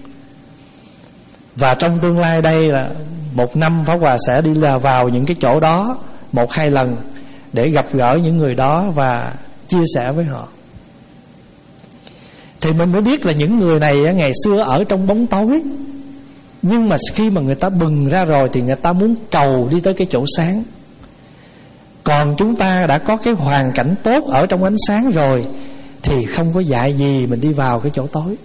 Và trong tương lai đây là một năm Pháp Hòa sẽ đi là vào những cái chỗ đó một hai lần để gặp gỡ những người đó và chia sẻ với họ. Thì mình mới biết là những người này ngày xưa ở trong bóng tối, nhưng mà khi mà người ta bừng ra rồi thì người ta muốn cầu đi tới cái chỗ sáng. Còn chúng ta đã có cái hoàn cảnh tốt ở trong ánh sáng rồi thì không có dạy gì mình đi vào cái chỗ tối.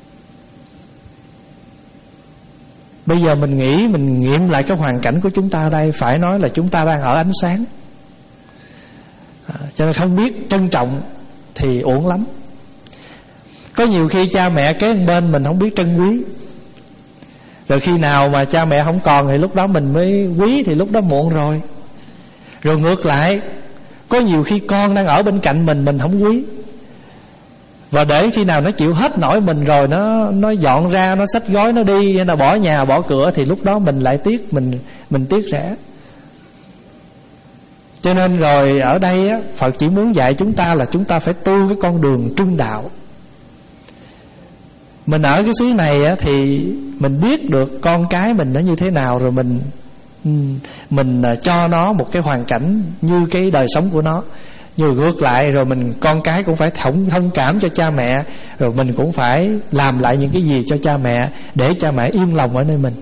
Bây giờ mình nghĩ, mình nghiệm lại cái hoàn cảnh của chúng ta đây, phải nói là chúng ta đang ở ánh sáng. à, Cho nên không biết trân trọng thì uổng lắm. Có nhiều khi cha mẹ kế bên mình không biết trân quý, rồi khi nào mà cha mẹ không còn thì lúc đó mình mới quý, thì lúc đó muộn rồi. Rồi ngược lại, có nhiều khi con đang ở bên cạnh mình, mình không quý, và để khi nào nó chịu hết nổi mình rồi, Nó nó dọn ra, nó xách gói nó đi, hay là bỏ nhà bỏ cửa, thì lúc đó mình lại tiếc, Mình mình tiếc rẻ. Cho nên rồi ở đây á, Phật chỉ muốn dạy chúng ta là chúng ta phải tu cái con đường trung đạo. Mình ở cái xứ này á, thì mình biết được con cái mình nó như thế nào, rồi mình Mình cho nó một cái hoàn cảnh như cái đời sống của nó. Nhưng ngược lại rồi mình, con cái cũng phải thông, thông cảm cho cha mẹ, rồi mình cũng phải làm lại những cái gì cho cha mẹ, để cha mẹ yên lòng ở nơi mình.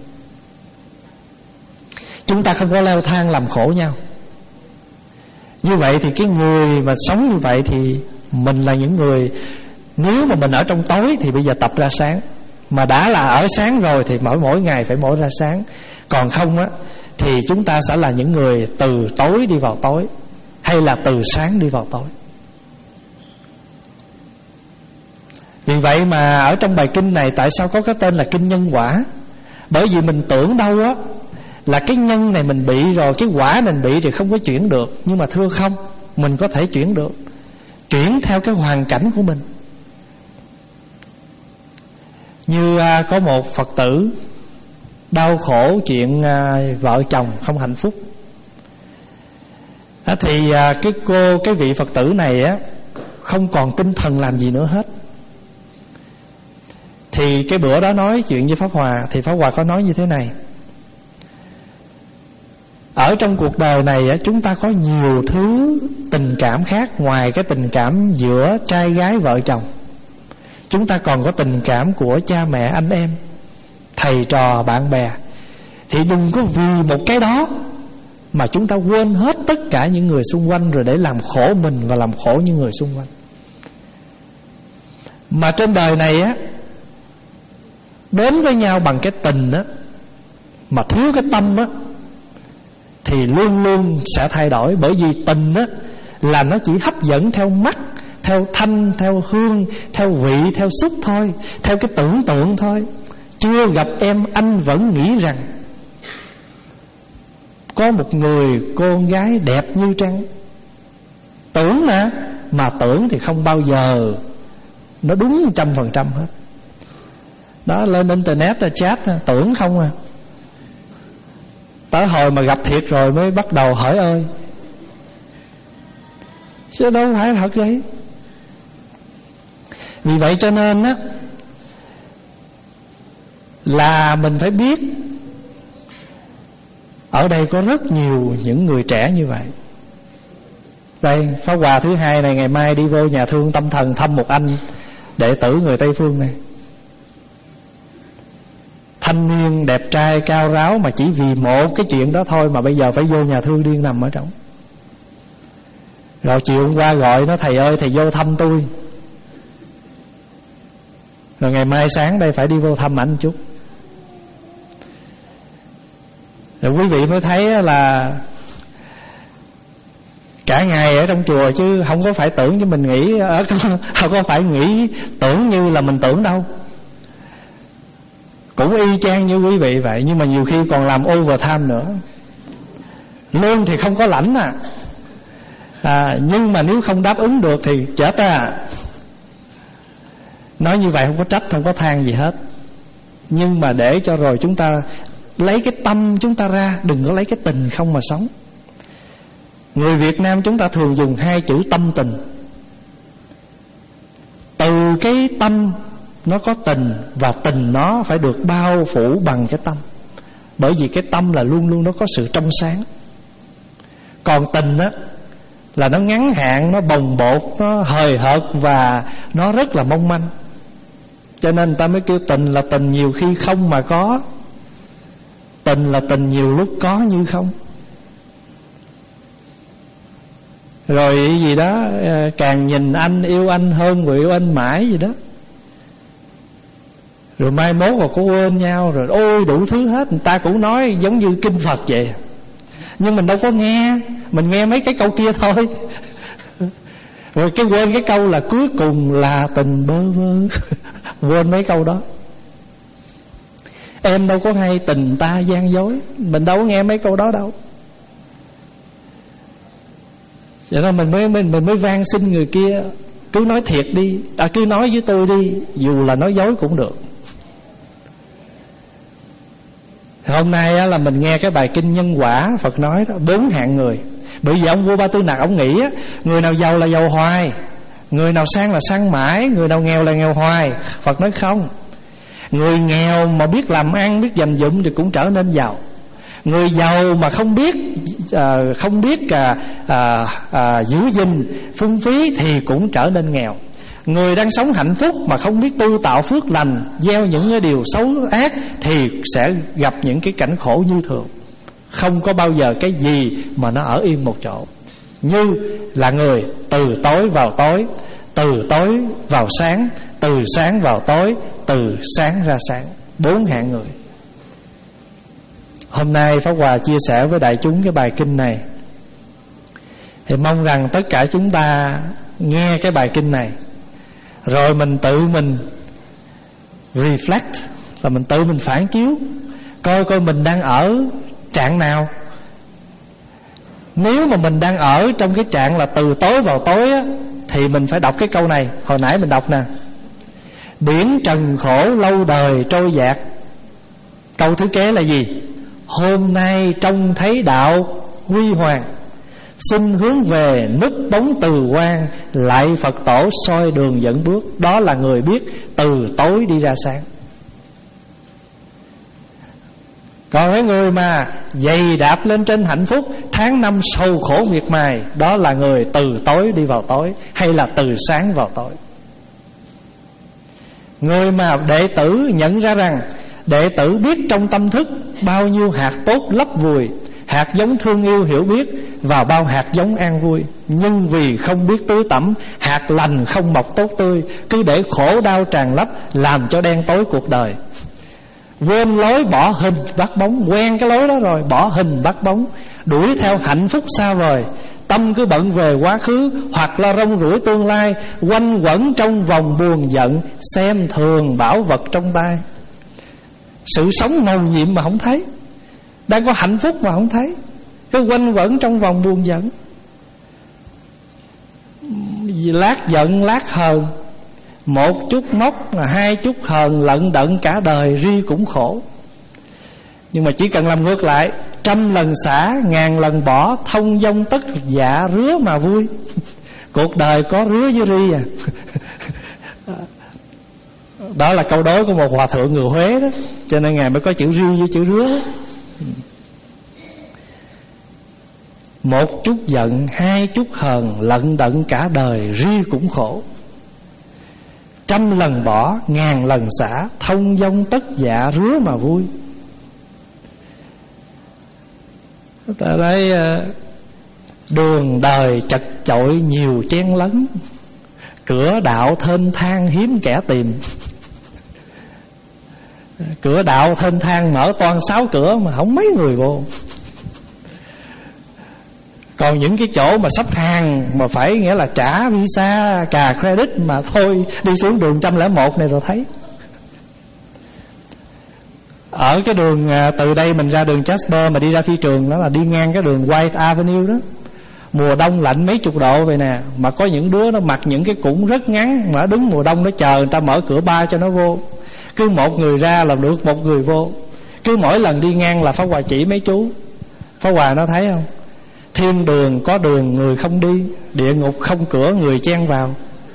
Chúng ta không có leo thang làm khổ nhau. Như vậy thì cái người mà sống như vậy thì mình là những người, nếu mà mình ở trong tối thì bây giờ tập ra sáng. Mà đã là ở sáng rồi thì mỗi mỗi ngày phải mỗi ra sáng. Còn không á thì chúng ta sẽ là những người từ tối đi vào tối, hay là từ sáng đi vào tối. Vì vậy mà ở trong bài kinh này, tại sao có cái tên là kinh nhân quả? Bởi vì mình tưởng đâu á là cái nhân này mình bị rồi, cái quả mình bị thì không có chuyển được. Nhưng mà thưa không, mình có thể chuyển được, chuyển theo cái hoàn cảnh của mình. Như à, có một Phật tử đau khổ chuyện à, vợ chồng không hạnh phúc. à, Thì à, cái cô, cái vị Phật tử này á, không còn tinh thần làm gì nữa hết. Thì cái bữa đó nói chuyện với Pháp Hòa, thì Pháp Hòa có nói như thế này: ở trong cuộc đời này á, chúng ta có nhiều thứ tình cảm khác ngoài cái tình cảm giữa trai gái vợ chồng. Chúng ta còn có tình cảm của cha mẹ anh em, thầy trò bạn bè. Thì đừng có vì một cái đó mà chúng ta quên hết tất cả những người xung quanh, rồi để làm khổ mình và làm khổ những người xung quanh. Mà trên đời này á, đến với nhau bằng cái tình á, mà thiếu cái tâm á, thì luôn luôn sẽ thay đổi. Bởi vì tình á là nó chỉ hấp dẫn theo mắt, theo thanh, theo hương, theo vị, theo xúc thôi, theo cái tưởng tượng thôi. Chưa gặp em anh vẫn nghĩ rằng có một người con gái đẹp như trăng. Tưởng mà Mà tưởng thì không bao giờ nó đúng một trăm phần trăm hết. Đó, lên internet chat tưởng không à. Tới hồi mà gặp thiệt rồi mới bắt đầu hỏi ơi, chứ đâu phải thật vậy. Vì vậy cho nên á, là mình phải biết ở đây có rất nhiều những người trẻ như vậy. Đây, Pháp Hòa thứ hai này, ngày mai đi vô nhà thương tâm thần thăm một anh đệ tử người Tây Phương này. Thanh niên đẹp trai cao ráo, mà chỉ vì một cái chuyện đó thôi mà bây giờ phải vô nhà thương điên nằm ở trong. Rồi chiều hôm qua gọi nó, thầy ơi thầy vô thăm tôi. Rồi ngày mai sáng đây phải đi vô thăm ảnh chút. Rồi quý vị mới thấy là cả ngày ở trong chùa, chứ không có phải tưởng như mình nghĩ, không có phải nghĩ tưởng như là mình tưởng đâu. Cũng y chang như quý vị vậy, nhưng mà nhiều khi còn làm overtime nữa. Lương thì không có lãnh à, à nhưng mà nếu không đáp ứng được thì chết à. Nói như vậy không có trách, không có than gì hết. Nhưng mà để cho rồi chúng ta lấy cái tâm chúng ta ra, đừng có lấy cái tình không mà sống. Người Việt Nam chúng ta thường dùng hai chữ tâm tình. Từ cái tâm nó có tình, và tình nó phải được bao phủ bằng cái tâm. Bởi vì cái tâm là luôn luôn nó có sự trong sáng. Còn tình á là nó ngắn hạn, nó bồng bột, nó hời hợt, và nó rất là mong manh. Cho nên người ta mới kêu tình là tình nhiều khi không mà có. Tình là tình nhiều lúc có như không. Rồi gì đó, càng nhìn anh yêu anh hơn rồi yêu anh mãi gì đó. Rồi mai mốt rồi có quên nhau, rồi ôi đủ thứ hết. Người ta cũng nói giống như kinh Phật vậy, nhưng mình đâu có nghe. Mình nghe mấy cái câu kia thôi. Rồi cái quên cái câu là cuối cùng là tình bơ vơ. Quên mấy câu đó. Em đâu có hay tình ta gian dối, mình đâu có nghe mấy câu đó đâu. Vậy đó mình mới mình, mình mới van xin người kia, cứ nói thiệt đi, à, cứ nói với tôi đi, dù là nói dối cũng được. Hôm nay á, là mình nghe cái bài kinh nhân quả Phật nói đó, bốn hạng người. Bởi vì ông vua Ba Tư Nặc ông nghĩ á, người nào giàu là giàu hoài, người nào sang là sang mãi, người nào nghèo là nghèo hoài. Phật nói không, người nghèo mà biết làm ăn, biết dành dụm thì cũng trở nên giàu. Người giàu mà không biết à, không biết à, à, à, giữ gìn phung phí thì cũng trở nên nghèo. Người đang sống hạnh phúc mà không biết tu tạo phước lành, gieo những cái điều xấu ác thì sẽ gặp những cái cảnh khổ như thường. Không có bao giờ cái gì mà nó ở yên một chỗ. Như là người từ tối vào tối, từ tối vào sáng, từ sáng vào tối, từ sáng ra sáng. Bốn hạng người. Hôm nay Pháp Hòa chia sẻ với đại chúng cái bài kinh này, thì mong rằng tất cả chúng ta nghe cái bài kinh này, rồi mình tự mình reflect, và mình tự mình phản chiếu, coi coi mình đang ở trạng nào. Nếu mà mình đang ở trong cái trạng là từ tối vào tối á, thì mình phải đọc cái câu này. Hồi nãy mình đọc nè: biển trần khổ lâu đời trôi dạt. Câu thứ kế là gì? Hôm nay trông thấy đạo huy hoàng, xin hướng về núp bóng từ quang, lại Phật tổ soi đường dẫn bước. Đó là người biết từ tối đi ra sáng. Còn cái người mà dày đạp lên trên hạnh phúc, tháng năm sầu khổ miệt mài, đó là người từ tối đi vào tối, hay là từ sáng vào tối. Người mà đệ tử nhận ra rằng đệ tử biết trong tâm thức bao nhiêu hạt tốt lấp vùi, hạt giống thương yêu hiểu biết và bao hạt giống an vui, nhưng vì không biết tưới tẩm, hạt lành không mọc tốt tươi, cứ để khổ đau tràn lấp, làm cho đen tối cuộc đời. Quên lối bỏ hình bắt bóng, quen cái lối đó rồi, bỏ hình bắt bóng, đuổi theo hạnh phúc xa vời, Tâm cứ bận về quá khứ, hoặc là rong ruổi tương lai, quanh quẩn trong vòng buồn giận, xem thường bảo vật trong tay. Sự sống mầu nhiệm mà không thấy, đang có hạnh phúc mà không thấy, cứ quanh quẩn trong vòng buồn giận. Lát giận lát hờn, một chút móc là hai chút hờn, lận đận cả đời ri cũng khổ. Nhưng mà chỉ cần làm ngược lại, trăm lần xả ngàn lần bỏ, thông dong tất dạ rứa mà vui. Cuộc đời có rứa với ri à. Đó là câu đối của một hòa thượng người Huế đó, cho nên Ngài mới có chữ ri với chữ rứa. Một chút giận, hai chút hờn, lận đận cả đời ri cũng khổ. Trăm lần bỏ, ngàn lần xả, thông dong tất dạ rứa mà vui. Ta thấy đường đời chật chội nhiều chen lấn, cửa đạo thênh thang hiếm kẻ tìm. Cửa đạo thênh thang mở toan sáu cửa mà không mấy người vô. Còn những cái chỗ mà sắp hàng mà phải nghĩa là trả visa, cà credit mà thôi, đi xuống đường một trăm lẻ một này rồi thấy. Ở cái đường từ đây mình ra đường Jasper mà đi ra phi trường, đó là đi ngang cái đường White Avenue đó. Mùa đông lạnh mấy chục độ vậy nè, mà có những đứa nó mặc những cái cũng rất ngắn, mà đứng mùa đông nó chờ người ta mở cửa ba cho nó vô. Cứ một người ra là được một người vô. Cứ mỗi lần đi ngang là Pháp Hòa chỉ mấy chú. Pháp Hòa nó thấy không? Thiên đường có đường người không đi, địa ngục không cửa người chen vào.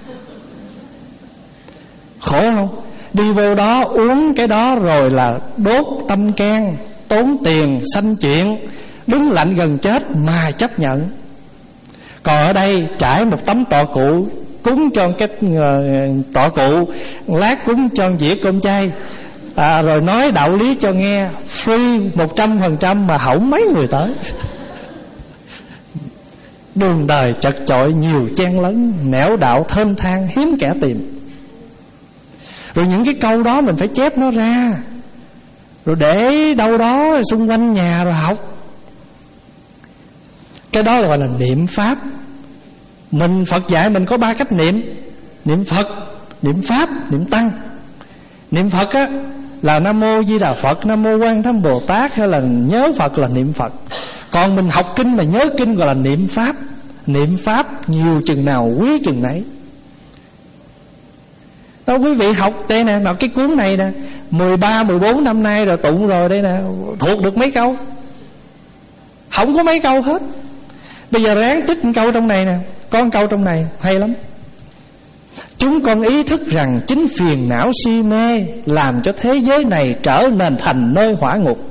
Khổ không? Đi vô đó uống cái đó rồi là đốt tâm can, tốn tiền, sanh chuyện, đứng lạnh gần chết mà chấp nhận. Còn ở đây trải một tấm tọa cụ, cúng cho cái uh, tọa cụ, lát cúng cho dĩa cơm chay, à, rồi nói đạo lý cho nghe, free một trăm phần trăm mà hỏng mấy người tới. Đường đời chật chội nhiều chen lấn, nẻo đạo thênh thang hiếm kẻ tìm. Rồi những cái câu đó mình phải chép nó ra, rồi để đâu đó xung quanh nhà rồi học. Cái đó gọi là niệm Pháp. Mình Phật dạy mình có ba cách niệm: niệm Phật, niệm Pháp, niệm Tăng. Niệm Phật á là Nam Mô Di Đà Phật, Nam Mô Quan Tham Bồ Tát, hay là nhớ Phật là niệm Phật. Còn mình học kinh mà nhớ kinh gọi là niệm Pháp. Niệm Pháp nhiều chừng nào quý chừng nấy. Đó, quý vị học đây nè, đọc cái cuốn này nè, mười ba, mười bốn năm nay rồi, tụng rồi đây nè, thuộc được mấy câu? Không có mấy câu hết. Bây giờ ráng tích một câu trong này nè, có một câu trong này hay lắm: chúng con ý thức rằng chính phiền não si mê làm cho thế giới này trở nên thành nơi hỏa ngục.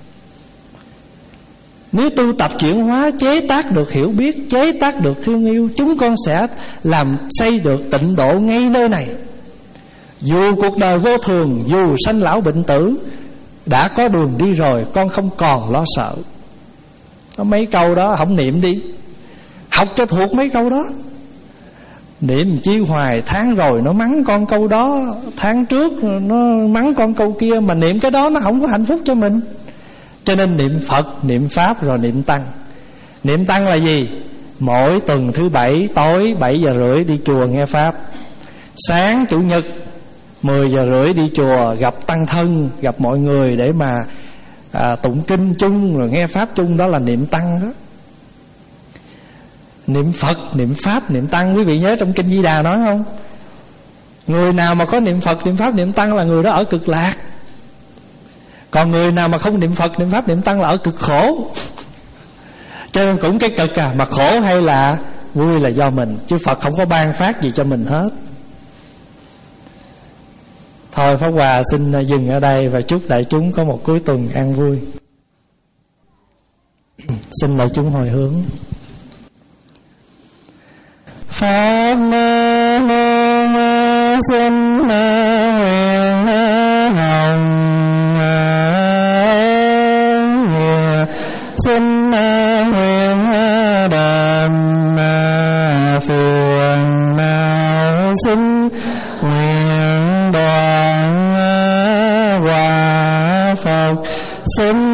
Nếu tu tập chuyển hóa, chế tác được hiểu biết, chế tác được thương yêu, chúng con sẽ làm xây được tịnh độ ngay nơi này. Dù cuộc đời vô thường, dù sanh lão bệnh tử, đã có đường đi rồi, con không còn lo sợ. Có mấy câu đó không niệm đi, học cho thuộc mấy câu đó. Niệm chi hoài, tháng rồi nó mắng con câu đó, tháng trước nó mắng con câu kia, mà niệm cái đó nó không có hạnh phúc cho mình. Cho nên niệm Phật, niệm Pháp rồi niệm Tăng. Niệm Tăng là gì? Mỗi tuần thứ bảy tối bảy giờ rưỡi đi chùa nghe Pháp. Sáng Chủ nhật mười giờ rưỡi đi chùa gặp tăng thân, gặp mọi người để mà à, tụng kinh chung rồi nghe Pháp chung. Đó là niệm Tăng đó. Niệm Phật, niệm Pháp, niệm Tăng. Quý vị nhớ trong Kinh Di Đà nói không? Người nào mà có niệm Phật, niệm Pháp, niệm Tăng là người đó ở cực lạc. Còn người nào mà không niệm Phật, niệm Pháp, niệm Tăng là ở cực khổ. Cho nên cũng cái cực à, mà khổ hay là vui là do mình, chứ Phật không có ban phát gì cho mình hết. Thôi Pháp Hòa xin dừng ở đây và chúc đại chúng có một cuối tuần an vui. Xin đại chúng hồi hướng. Pháp mô xin nguyện hồng, xin nguyện đàm phiền não, xin nguyện đoàn quả Phật, xin